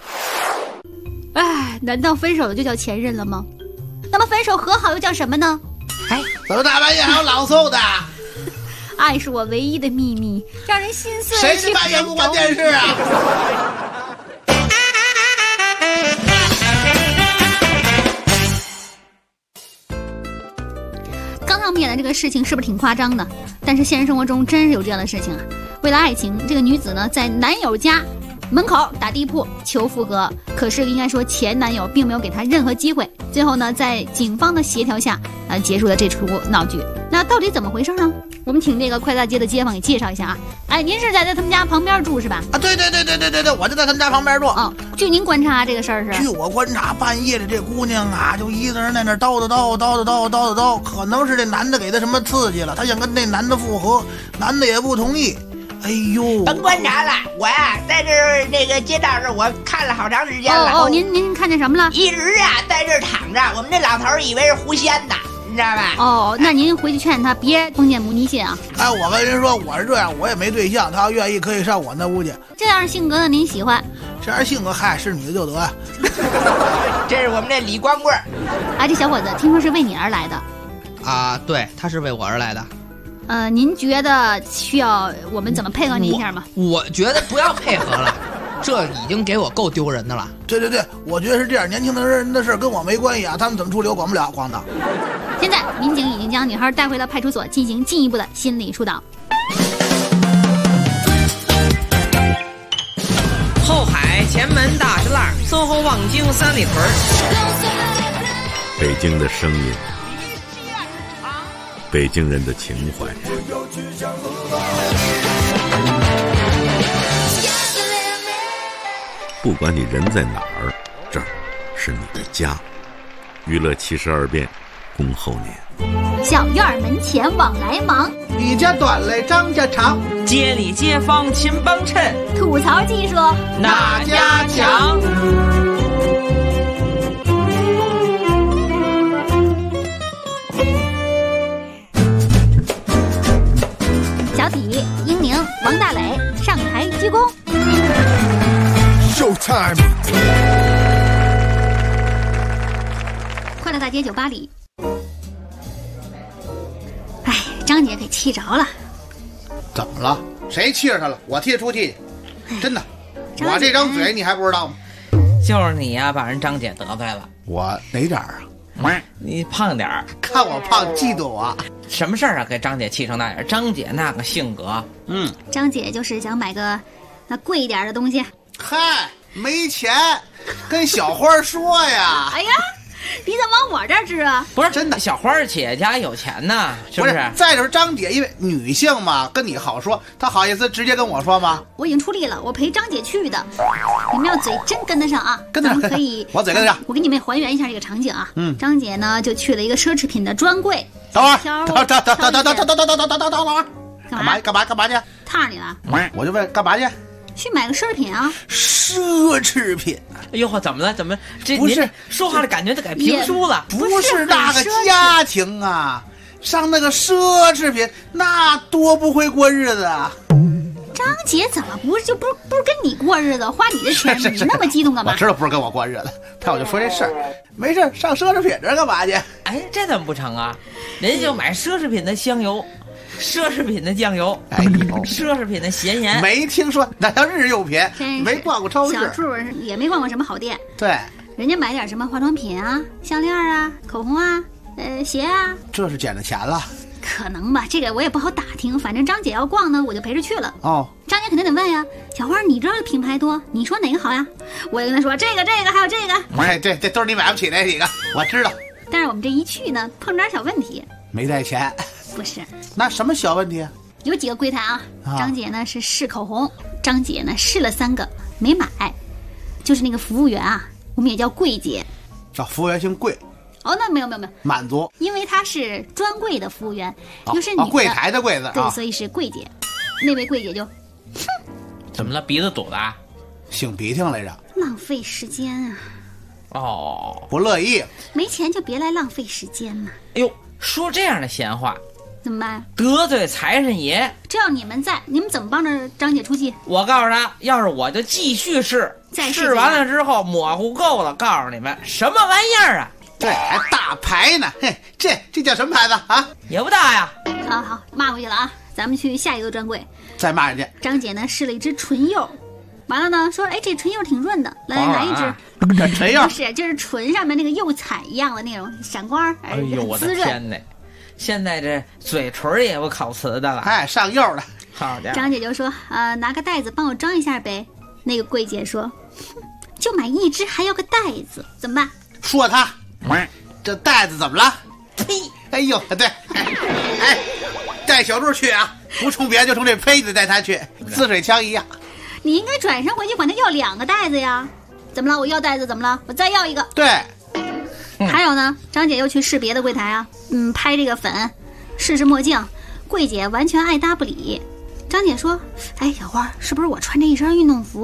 哎，难道分手的就叫前任了吗？那么分手和好又叫什么呢？ 哎，怎么大半夜还有朗诵的？ 爱是我唯一的秘密，让人心碎。 谁是半夜不关电视啊？ 刚上演的这个事情是不是挺夸张的？但是现实生活中真是有这样的事情啊！为了爱情，这个女子呢在男友家门口打地铺求复合，可是应该说前男友并没有给她任何机会。最后呢，在警方的协调下，结束了这出闹剧。那到底怎么回事呢？我们请这个快大街的街坊给介绍一下啊！哎，您是在他们家旁边住是吧？ 啊，对，我就在他们家旁边住。 哦，据您观察这个事儿是？ 据我观察，半夜里这姑娘啊，就一个人在那叨，可能是这男的给她什么刺激了，她想跟那男的复合，男的也不同意。哎呦， 甭观察了，我呀在这儿那个街道这儿，我看了好长时间了。 您看见什么了？ 一直啊在这儿躺着，我们这老头以为是狐仙呢。 你知道吧？ 哦，那您回去劝他别封建迷信啊。 哎，我跟人说我是这样，我也没对象，他要愿意可以上我那屋去。 这样性格的您喜欢？ 这样性格嗨，是女的就得呀。 这是我们这李光棍。 啊，这小伙子听说是为你而来的。 啊，对，他是为我而来的。 您觉得需要我们怎么配合您一下吗？ 我觉得不要配合了，这已经给我够丢人的了。 对，我觉得是这样，年轻的人的事跟我没关系啊，他们怎么处理我管不了，光的。 现在民警已经将女孩带回了派出所，进行进一步的心理疏导。 后海、前门、大石栏、淞沪、望京、三里屯。 北京的声音，北京人的情怀。不管你人在哪儿，这儿是你的家。娱乐72变，恭候您。 小院门前往来忙， 李家短嘞张家长， 街里街坊勤帮衬， 吐槽技术哪家强？ 小体、英宁、王大磊上台鞠躬。 Showtime！ 快乐大街酒吧里，哎，张姐给气着了。 怎么了？谁气着他了？我替出气，真的。我这张嘴你还不知道吗？ 就是你呀，把人张姐得罪了。 我哪点啊？ 你胖点儿， 看我胖，嫉妒我。 什么事儿啊？给张姐气成那样？张姐那个性格， 张姐就是想买个那贵一点的东西。 嗨，没钱，跟小花说呀。 哎呀，你怎么往我这儿支啊？ 不是真的，小花儿企业家有钱呢，是不是？ 再就是张姐，因为女性嘛，跟你好说，她好意思直接跟我说吗？ 我已经出力了，我陪张姐去的。你们要嘴真跟得上啊？ 跟得上， 可以。 我嘴跟得上。 我给你们还原一下这个场景啊。张姐呢就去了一个奢侈品的专柜。 等会儿，等会儿，干嘛去？ 烫你了？ 我就问干嘛去？ 去买个奢侈品啊！ 奢侈品？ 哎呦，怎么了？怎么这不是说话的感觉都改评书了？ 不是那个家庭啊，上那个奢侈品，那多不会过日子啊！ 张姐怎么不是跟你过日子，花你的钱，你那么激动干嘛？ 我知道不是跟我过日子，但我就说这事儿，没事上奢侈品这干嘛去？ 哎，这怎么不成啊？人家就买奢侈品的香油。奢侈品的酱油， 哎呦， 奢侈品的咸盐， 没听说，那叫日用品，没逛过超市， 小处也没逛过什么好店。 对， 人家买点什么化妆品啊、项链啊、口红啊、鞋啊， 这是捡了钱了。 可能吧，这个我也不好打听。反正张姐要逛呢，我就陪着去了。 哦， 张姐肯定得问呀，小花，你知道品牌多，你说哪个好呀？我也跟她说这个还有这个。 哎，这都是你买不起那几个，我知道。 但是我们这一去呢，碰点小问题， 没带钱。 不是， 那什么小问题啊？ 有几个柜台啊？张姐呢是试口红，张姐呢试了3个没买，就是那个服务员啊，我们也叫柜姐。 服务员姓柜。 哦，那没有， 满族， 因为她是专柜的服务员，又是女的， 柜台的柜子， 对，所以是柜姐。那位柜姐就， 怎么了？鼻子堵的？ 擤鼻涕来着？ 浪费时间啊！ 哦， 不乐意， 没钱就别来浪费时间嘛。 哎呦，说这样的闲话。 怎么办？ 得罪财神爷！ 这要你们在，你们怎么帮着张姐出气？ 我告诉他，要是我就继续试，试完了之后模糊够了，告诉你们什么玩意儿啊？ 这还大牌呢？嘿，这叫什么牌子啊？ 也不大呀。 好，骂回去了啊！咱们去下一个专柜， 再骂人家。 张姐呢试了一支唇釉，完了呢说，哎，这唇釉挺润的，来一支。 唇釉不是，就是唇上面那个釉彩一样的那种闪光， 哎呦，我的天哪！现在这嘴唇也有烤瓷的了， 哎，上釉了。 好的。 张姐就说，拿个袋子帮我装一下呗。那个柜姐说，就买一支还要个袋子，怎么办？ 说他，这袋子怎么了？呸！哎呦，对，哎，带小柱去啊，不冲别人就冲这胚子带他去，滋水枪一样。 你应该转身回去管他要2个袋子呀。怎么了？我要袋子怎么了？我再要一个。 对。 还有呢，张姐又去试别的柜台啊，拍这个粉，试墨镜，柜姐完全爱搭不理。张姐说，哎，小花，是不是我穿这一身运动服，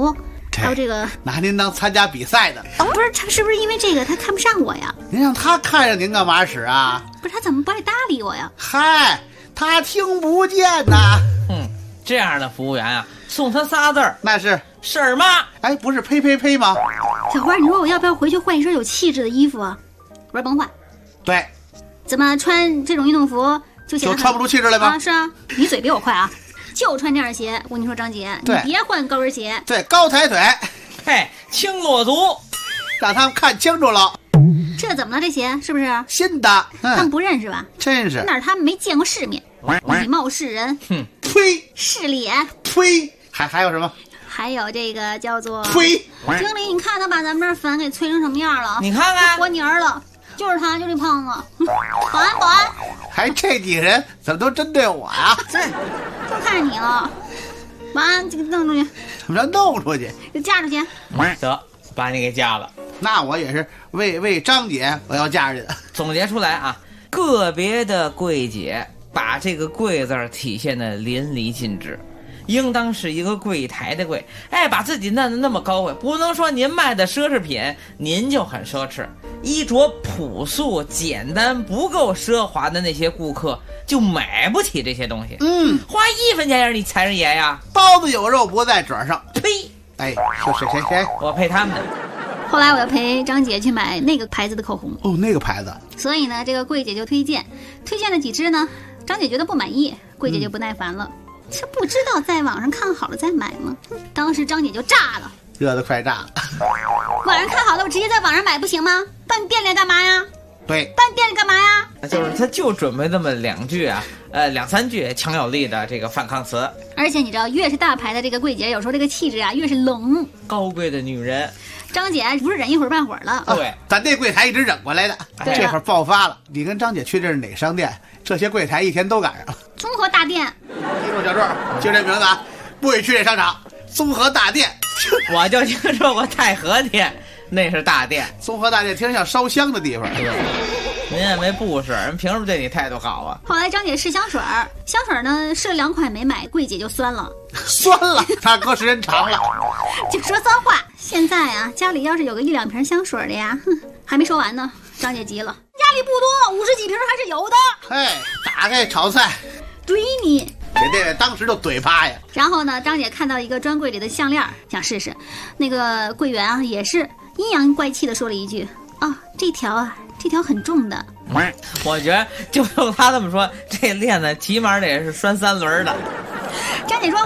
还有这个拿您当参加比赛的。 不是他是不是因为这个他看不上我呀？ 您让他看上您干嘛使啊？ 不是他怎么不爱搭理我呀？ 嗨，他听不见呐。 这样的服务员啊，送他仨字儿， 那是婶儿妈。 哎，不是呸呸呸吗？ 小花，你说我要不要回去换一身有气质的衣服啊？我说甭换。 对。 怎么穿这种运动服就显得穿不出气质来吗？ 啊，是啊，你嘴比我快啊！就穿这样的鞋，我跟你说，张姐，你别换高跟鞋。 对，高抬腿， 嘿，轻落足， 让他们看清楚了。 这怎么了？这鞋是不是新的？ 他们不认识吧？ 真是那是他们没见过世面，以貌示人。 呸！ 势脸。 呸！还有什么？ 还有这个叫做呸！ 经理，你看他把咱们这粉给催成什么样了？ 你看看， 活泥儿了。就是他，就这胖子。保安，保安！ 还这几个人怎么都针对我呀？ 都看上你了。保安，这个弄出去。 怎么着弄出去？ 就嫁出去。 得，把你给嫁了。 那我也是为张姐我要嫁去的。 总结出来啊，个别的柜姐把这个柜字体现的淋漓尽致。应当是一个柜台的柜，哎，把自己弄得那么高贵，不能说您卖的奢侈品，您就很奢侈。衣着朴素简单不够奢华的那些顾客就买不起这些东西。花1分钱你才是爷呀！ 包子有肉不在褶上。 呸！ 哎，是谁？ 我陪他们。 后来我要陪张姐去买那个牌子的口红。 哦，那个牌子。 所以呢，这个柜姐就推荐了几支呢，张姐觉得不满意，柜姐就不耐烦了。这不知道在网上看好了再买吗？当时张姐就炸了， 热得快炸了。 网上看好了，我直接在网上买不行吗？办店里干嘛呀？ 对， 办店里干嘛呀？ 就是他就准备这么2句啊，2、3句强有力的这个反抗词。 而且你知道，越是大牌的这个柜姐，有时候这个气质啊越是冷。 高贵的女人， 张姐不是忍一会儿半会儿了。 对， 咱这柜台一直忍过来的，这会儿爆发了。你跟张姐去这是哪商店？这些柜台一天都赶上了。 综合大店。 记住小柱，就这名字啊，不许去这商场。综合大店， 我就听说过太和店，那是大店。 综合大店听着像烧香的地方。 对，您也没不是，人凭什么对你态度好啊？ 后来张姐试香水，香水呢试了2款没买，柜姐就酸了。 酸了，那搁时间长了， 就说酸话。现在啊，家里要是有个1、2瓶香水的呀，还没说完呢，张姐急了。家里不多，50几瓶还是有的。 哎，打开炒菜， 怼你。 这当时就怼趴呀。 然后呢，张姐看到一个专柜里的项链，想试试。那个柜员啊，也是阴阳怪气的说了一句：“啊，这条很重的。” 我觉得就用他这么说，这链子起码得是拴3轮的。 张姐说：“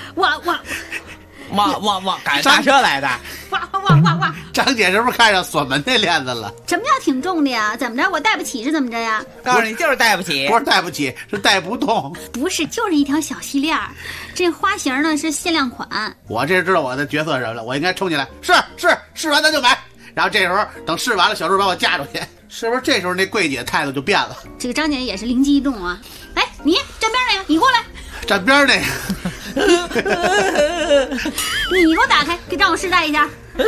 我赶刹车来的。” 哇！ 张姐是不是看上锁门那链子了？ 什么叫挺重的呀？怎么着？我带不起是怎么着呀？ 告诉你，就是带不起， 不是带不起，是带不动。 不是，就是一条小细链儿。这花型呢是限量款。 我这知道我的角色是什么了，我应该冲进来，试完咱就买。然后这时候等试完了，小柱把我架出去，是不是这时候那柜姐态度就变了？ 这个张姐也是灵机一动啊！哎，你站边那个，你过来。 站边那个。 你给我打开，让我试戴一下。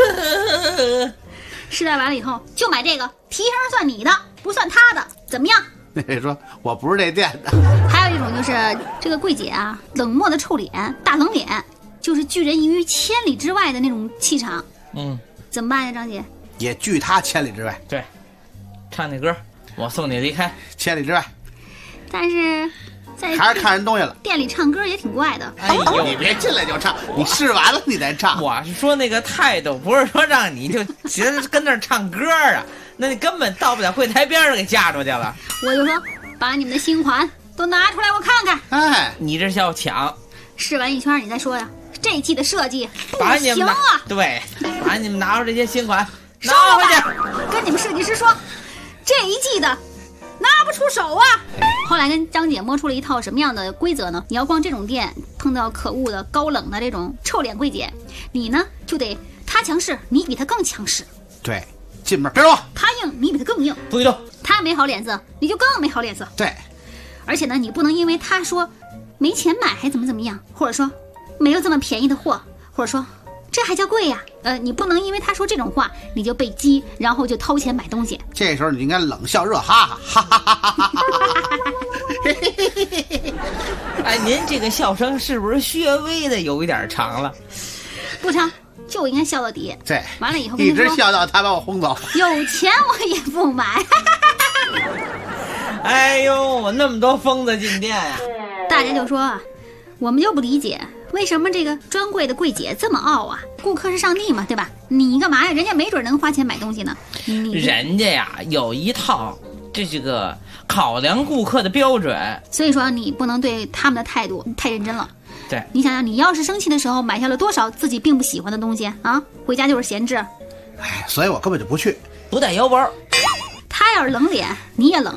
试戴完了以后就买这个，提成算你的，不算他的，怎么样？ 那人说我不是这店的。 还有一种就是这个柜姐啊，冷漠的臭脸，大冷脸，就是拒人于千里之外的那种气场。怎么办呀，张姐？ 也拒他千里之外。 对，唱那歌，我送你离开千里之外。 但是。 还是看人东西了。 店里唱歌也挺怪的。 哎呦， 你别进来就唱，你试完了你再唱。 我是说那个态度，不是说让你就觉得跟那儿唱歌啊，那你根本到不了柜台边上给嫁出去了。 我就说，把你们的新款都拿出来我看看。 哎， 你这是要抢？ 试完一圈你再说呀。这一季的设计不行啊。 对，把你们拿出这些新款拿回去，跟你们设计师说，这一季的拿不出手啊。后来跟张姐摸出了一套什么样的规则呢？你要逛这种店，碰到可恶的高冷的这种臭脸柜姐，你呢就得他强势，你比他更强势。 对，进门别说他硬，你比他更硬。 不许动。 他没好脸色，你就更没好脸色。 对， 而且呢，你不能因为他说没钱买还怎么样，或者说没有这么便宜的货，或者说这还叫贵呀？你不能因为他说这种话你就被激，然后就掏钱买东西。 这时候你应该冷笑热哈哈哈哈哈哈哈。 哎，您这个笑声是不是略微的有一点长了？ 不长， 就应该笑到底。 对， 完了以后一直笑到他把我轰走。 有钱我也不买。 哎呦，我那么多疯子进店呀！ 大家就说，我们就不理解，为什么这个专柜的柜姐这么傲啊？顾客是上帝嘛，对吧？你干嘛呀？人家没准能花钱买东西呢。 人家呀有一套这个考量顾客的标准， 所以说你不能对他们的态度太认真了。 对， 你想想，你要是生气的时候买下了多少自己并不喜欢的东西啊，回家就是闲置。 哎，所以我根本就不去， 不带腰包。 他要是冷脸，你也冷。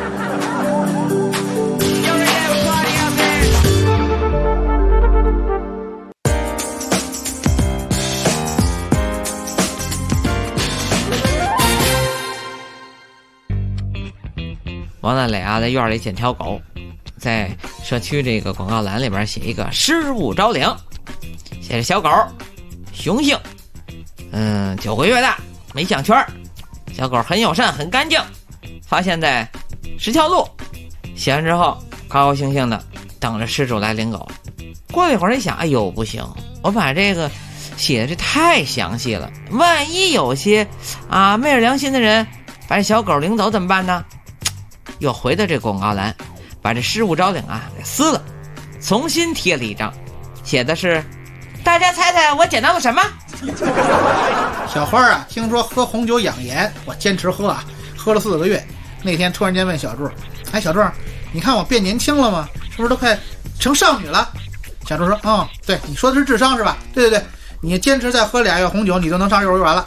王大磊啊，在院里捡条狗，在社区这个广告栏里边写一个失物招领，写着小狗，雄性，9个月大，没项圈，小狗很友善，很干净，发现在10条路。写完之后，高高兴兴的等着失主来领狗。过了一会儿，一想，哎呦，不行，我把这个写的这太详细了，万一有些昧着良心的人把这小狗领走怎么办呢？又回到这广告栏，把这失物招领给撕了，重新贴了一张，写的是：大家猜猜我捡到了什么？ 小花啊，听说喝红酒养颜，我坚持喝喝了4个月。那天突然间问小柱：“哎，小柱，你看我变年轻了吗？是不是都快成少女了？”小柱说：“对，你说的是智商是吧？对，你坚持再喝2月红酒，你就能上幼儿园了。”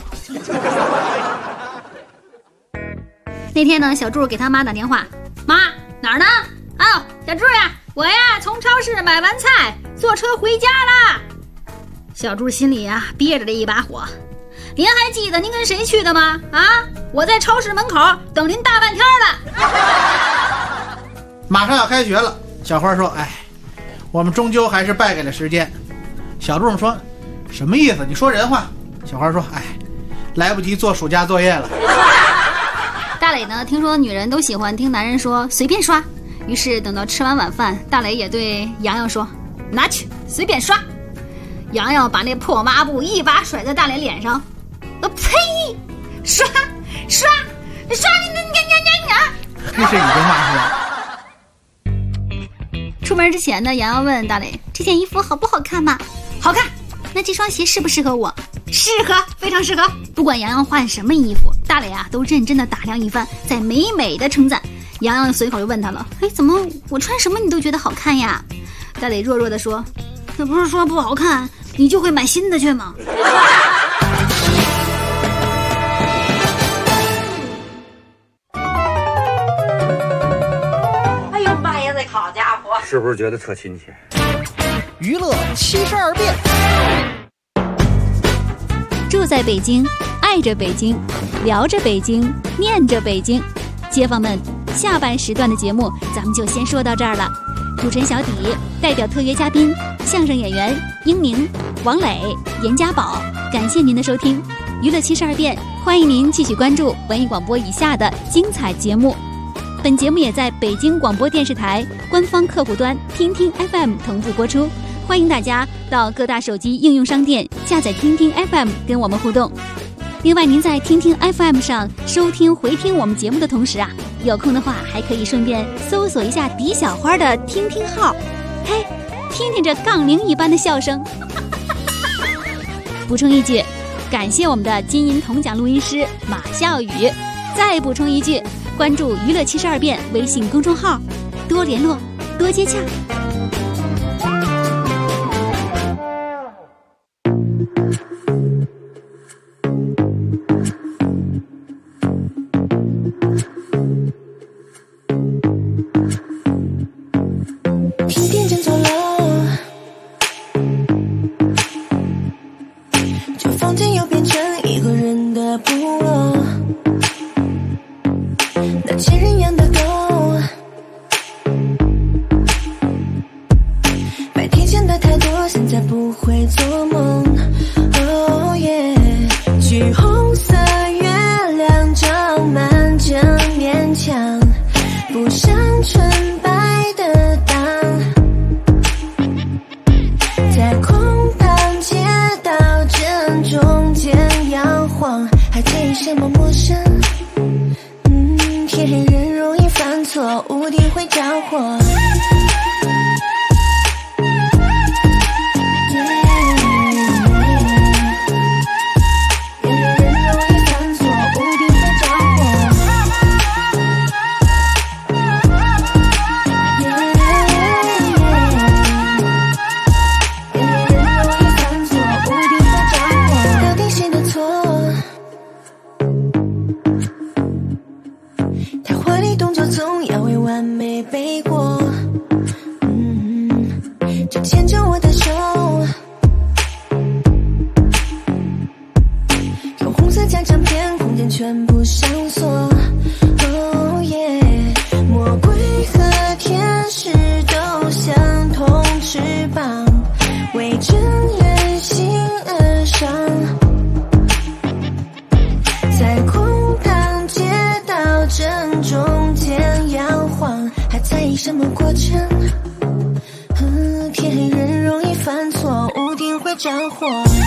那天呢，小柱给他妈打电话：“妈，哪儿呢？小柱呀，我呀从超市买完菜，坐车回家啦。”小柱心里憋着这一把火。您还记得您跟谁去的吗？我在超市门口等您大半天了。 马上要开学了，小花说：“哎，我们终究还是败给了时间。”小柱说：“什么意思？你说人话。”小花说：“哎，来不及做暑假作业了。” 大磊呢，听说女人都喜欢听男人说随便刷，于是等到吃完晚饭，大磊也对洋洋说：“拿去，随便刷。”洋洋把那破抹布一把甩在大磊脸上，呸！刷你！ 那是已经骂出来。 出门之前呢，洋洋问大磊：“这件衣服好不好看嘛？”“好看。”“那这双鞋适不适合我？”“适合，非常适合。”不管洋洋换什么衣服，大磊都认真的打量一番，再美美的称赞。洋洋随口就问他了：“哎，怎么我穿什么你都觉得好看呀？”大磊弱弱的说：“那不是说不好看，你就会买新的去吗？” 哎呦妈呀，这好家伙！ 是不是觉得特亲切？ 娱乐72变。 住在北京，爱着北京，聊着北京，念着北京。街坊们，下半时段的节目咱们就先说到这儿了。主持人小底代表特约嘉宾相声演员英宁、王磊、严家宝，感谢您的收听。娱乐72变，欢迎您继续关注文艺广播以下的精彩节目。本节目也在北京广播电视台官方客户端听听 FM 同步播出。欢迎大家到各大手机应用商店下载听听 FM 跟我们互动。另外，您在听听 FM 上收听回听我们节目的同时有空的话还可以顺便搜索一下狄小花的听听号，嘿，听听这杠铃一般的笑声。补充一句，感谢我们的金银铜奖录音师马笑宇。再补充一句，关注娱乐72变微信公众号，多联络，多接洽。 停电整错了，这房间又变成一个人的部落。那千人养的狗，白天想的太多，现在不会做梦。Oh yeah， 橘红色月亮照满整面墙，不像纯白的档，在空荡街道正天，人容易犯错，屋顶会着火。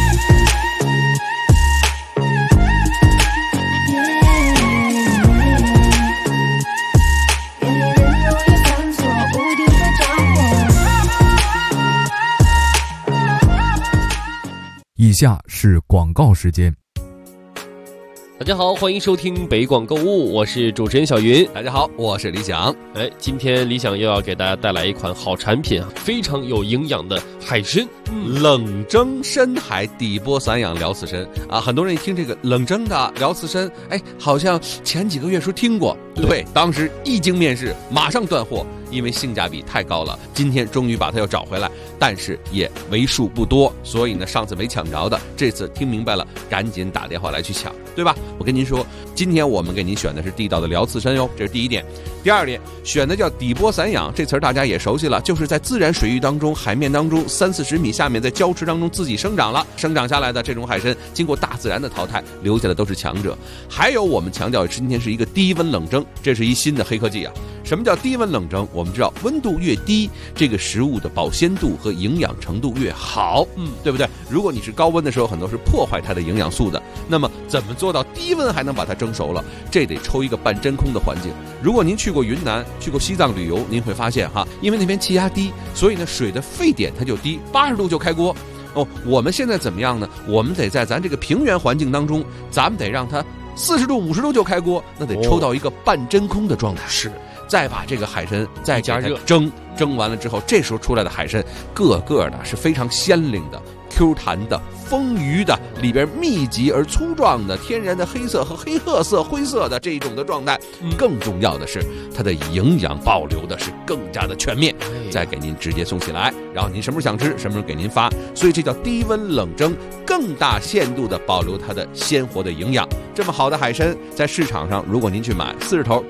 以下是广告时间。 大家好，欢迎收听北广购物，我是主持人小云。 大家好，我是李想。 今天李想又要给大家带来一款好产品啊，非常有营养的海参， 冷蒸深海底波散养辽刺参啊！很多人一听这个冷蒸的辽刺参，好像前几个月时候听过，对，当时一经面世，马上断货，因为性价比太高了。今天终于把它又找回来，但是也为数不多，所以呢，上次没抢着的，这次听明白了，赶紧打电话来去抢，对吧？我跟您说，今天我们给您选的是地道的辽刺参哟，这是第一点。第二点，选的叫底波散养，这词儿大家也熟悉了，就是在自然水域当中、海面当中30-40米下面，在礁池当中自己生长了，生长下来的这种海参，经过大自然的淘汰，留下的都是强者。还有我们强调今天是一个低温冷蒸，这是一新的黑科技啊。什么叫低温冷蒸？我们知道温度越低，这个食物的保鲜度和营养程度越好，对不对？如果你是高温的时候，很多是破坏它的营养素的。那么怎么做到低温还能把它蒸熟了？这得抽一个半真空的环境。如果您去过云南、去过西藏旅游，您会发现哈，因为那边气压低，所以呢水的沸点它就低，80度就开锅。我们现在怎么样呢？我们得在咱这个平原环境当中，咱们得让它40度、50度就开锅，那得抽到一个半真空的状态。 是。 再把这个海参再加热蒸完了之后，这时候出来的海参个个的是非常鲜灵的、Q 弹的、丰腴的，里边密集而粗壮的天然的黑色和黑褐色、灰色的这一种的状态。更重要的是，它的营养保留的是更加的全面，再给您直接送起来，然后您什么时候想吃，什么时候给您发。所以这叫低温冷蒸，更大限度的保留它的鲜活的营养。这么好的海参，在市场上，如果您去买40头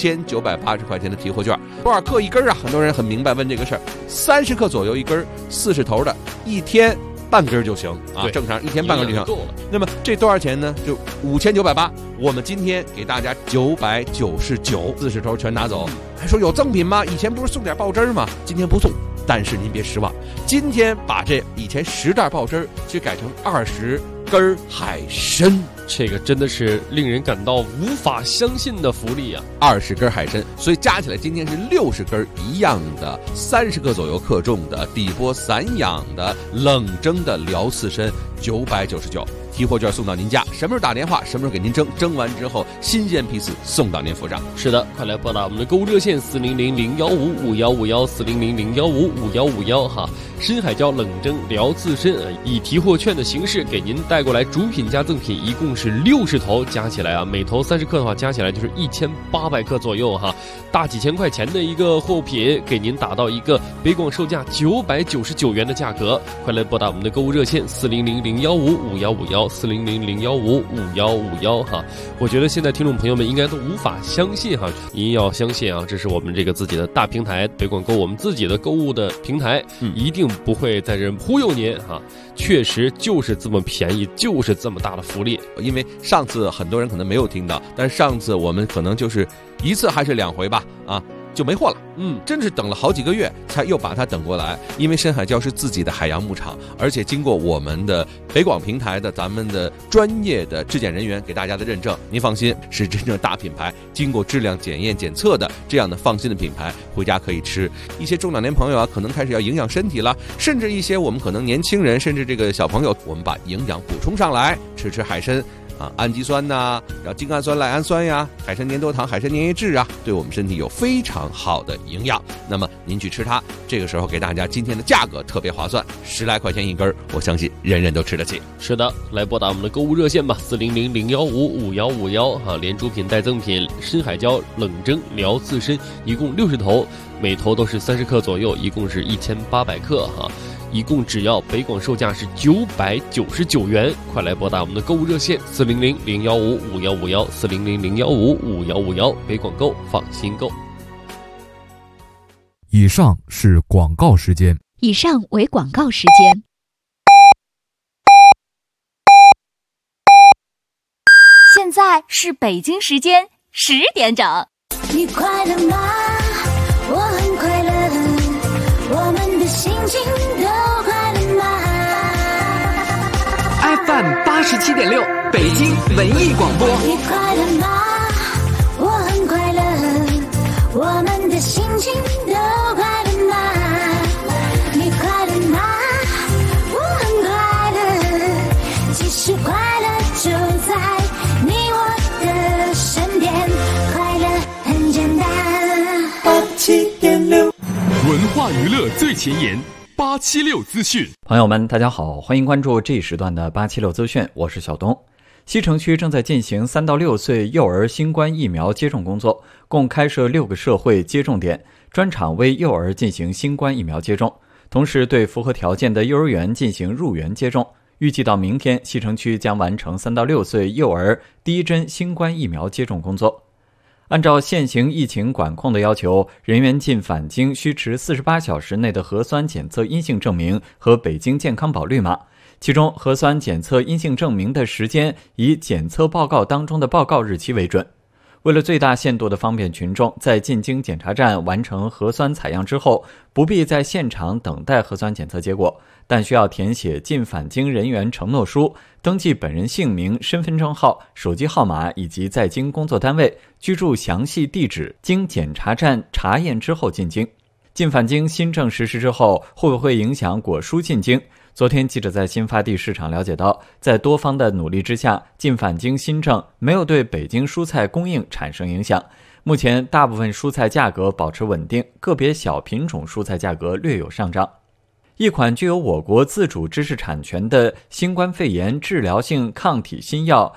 5980块钱的提货券，多少克一根啊？很多人很明白问这个事儿，30克左右一根，40头的，一天半根就行啊，正常一天半根就行。那么这多少钱呢？就5980，我们今天给大家999，40头全拿走。还说有赠品吗？以前不是送点爆汁吗？今天不送，但是您别失望，今天把这以前10袋爆汁去改成20根海参， 这个真的是令人感到无法相信的福利啊 ！20根海参，所以加起来今天是60根一样的，30克左右克重的底波散养的冷蒸的辽刺参，999。提货券送到您家，什么时候打电话，什么时候给您蒸，蒸完之后新鲜批次送到您府上。 是的，快来拨打我们的购物热线400-015-5151，400-015-5151哈。深海椒冷蒸辽刺参以提货券的形式给您带过来，主品加赠品一共是60头，加起来啊，每头30克的话，加起来就是1800克左右哈，大几千块钱的一个货品，给您打到一个北广售价999元的价格。快来拨打我们的购物热线400-015-5151，400-015-5151哈。我觉得现在听众朋友们应该都无法相信哈，您要相信啊，这是我们这个自己的大平台北广购，我们自己的购物的平台，一定不会在这忽悠您哈，确实就是这么便宜，就是这么大的福利。 因为上次很多人可能没有听到，但是上次我们可能就是1次还是2回吧啊，就没货了。真是等了好几个月才又把它等过来。因为深海礁是自己的海洋牧场，而且经过我们的北广平台的咱们的专业的质检人员给大家的认证，您放心，是真正大品牌，经过质量检验检测的这样的放心的品牌，回家可以吃。一些中老年朋友啊，可能开始要营养身体了，甚至一些我们可能年轻人，甚至这个小朋友，我们把营养补充上来，吃海参啊，氨基酸呐，然后精氨酸、赖氨酸呀，海参粘多糖、海参粘液质啊，对我们身体有非常好的营养。那么您去吃它，这个时候给大家今天的价格特别划算，10来块钱一根，我相信人人都吃得起。 是的，来拨打我们的购物热线吧，400-015-5151哈，连主品带赠品，深海礁冷蒸辽刺参，一共60头，每头都是30克左右，一共是1800克哈。一共只要北广售价是999元，快来拨打我们的购物热线400-015-5151，400-015-5151，北广购，放心购。 以上是广告时间。 以上为广告时间。现在是北京时间10点整。 你快乐吗？我很快乐，我们的心情都快乐吗？ FM 87.6，北京文艺广播。 你快乐吗？我很快乐，我们的心情都快乐吗？你快乐吗？我很快乐，其实快乐就在你我的身边，快乐很简单。 87.6， 文化娱乐最前沿，876资讯。 朋友们，大家好，欢迎关注这一时段的876资讯，我是小东。西城区正在进行3到6岁幼儿新冠疫苗接种工作，共开设6个社会接种点，专场为幼儿进行新冠疫苗接种，同时对符合条件的幼儿园进行入园接种。预计到明天，西城区将完成3到6岁幼儿第一针新冠疫苗接种工作。按照现行疫情管控的要求，人员进返京需持48小时内的核酸检测阴性证明和北京健康宝绿码，其中核酸检测阴性证明的时间以检测报告当中的报告日期为准。为了最大限度地方便群众在进京检查站完成核酸采样之后，不必在现场等待核酸检测结果，但需要填写进返京人员承诺书，登记本人姓名、身份证号、手机号码以及在京工作单位、居住详细地址，经检查站查验之后进京。进返京新政实施之后，会不会影响果蔬进京？昨天记者在新发地市场了解到，在多方的努力之下，进返京新政没有对北京蔬菜供应产生影响。目前大部分蔬菜价格保持稳定，个别小品种蔬菜价格略有上涨。一款具有我国自主知识产权的新冠肺炎治疗性抗体新药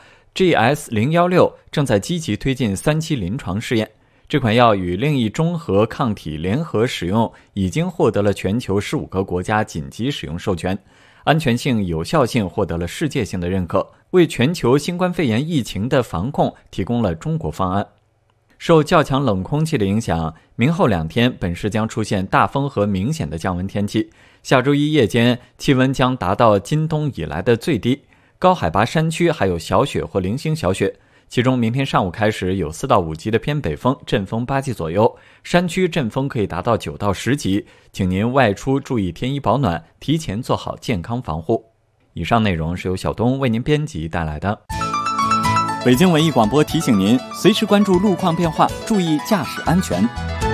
GS016 正在积极推进3期临床试验。这款药与另一中和抗体联合使用，已经获得了全球15个国家紧急使用授权，安全性、有效性获得了世界性的认可，为全球新冠肺炎疫情的防控提供了中国方案。受较强冷空气的影响，明后2天本市将出现大风和明显的降温天气。下周一夜间，气温将达到今冬以来的最低，高海拔山区还有小雪或零星小雪。其中明天上午开始有4到5级的偏北风，阵风8级左右，山区阵风可以达到9到10级，请您外出注意添衣保暖，提前做好健康防护。以上内容是由小东为您编辑带来的。 北京文艺广播提醒您，随时关注路况变化，注意驾驶安全。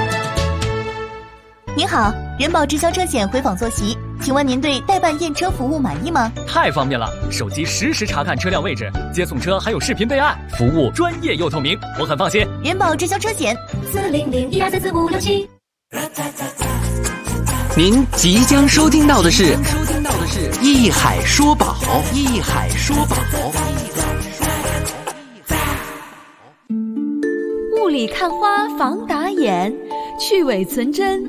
您好，人保直销车险回访坐席，请问您对代办验车服务满意吗？ 太方便了，手机实时查看车辆位置，接送车还有视频备案，服务专业又透明，我很放心。 人保直销车险40012344567。 您即将收听到的是一海说宝，一海说宝。 雾里看花防打眼，去伪存真。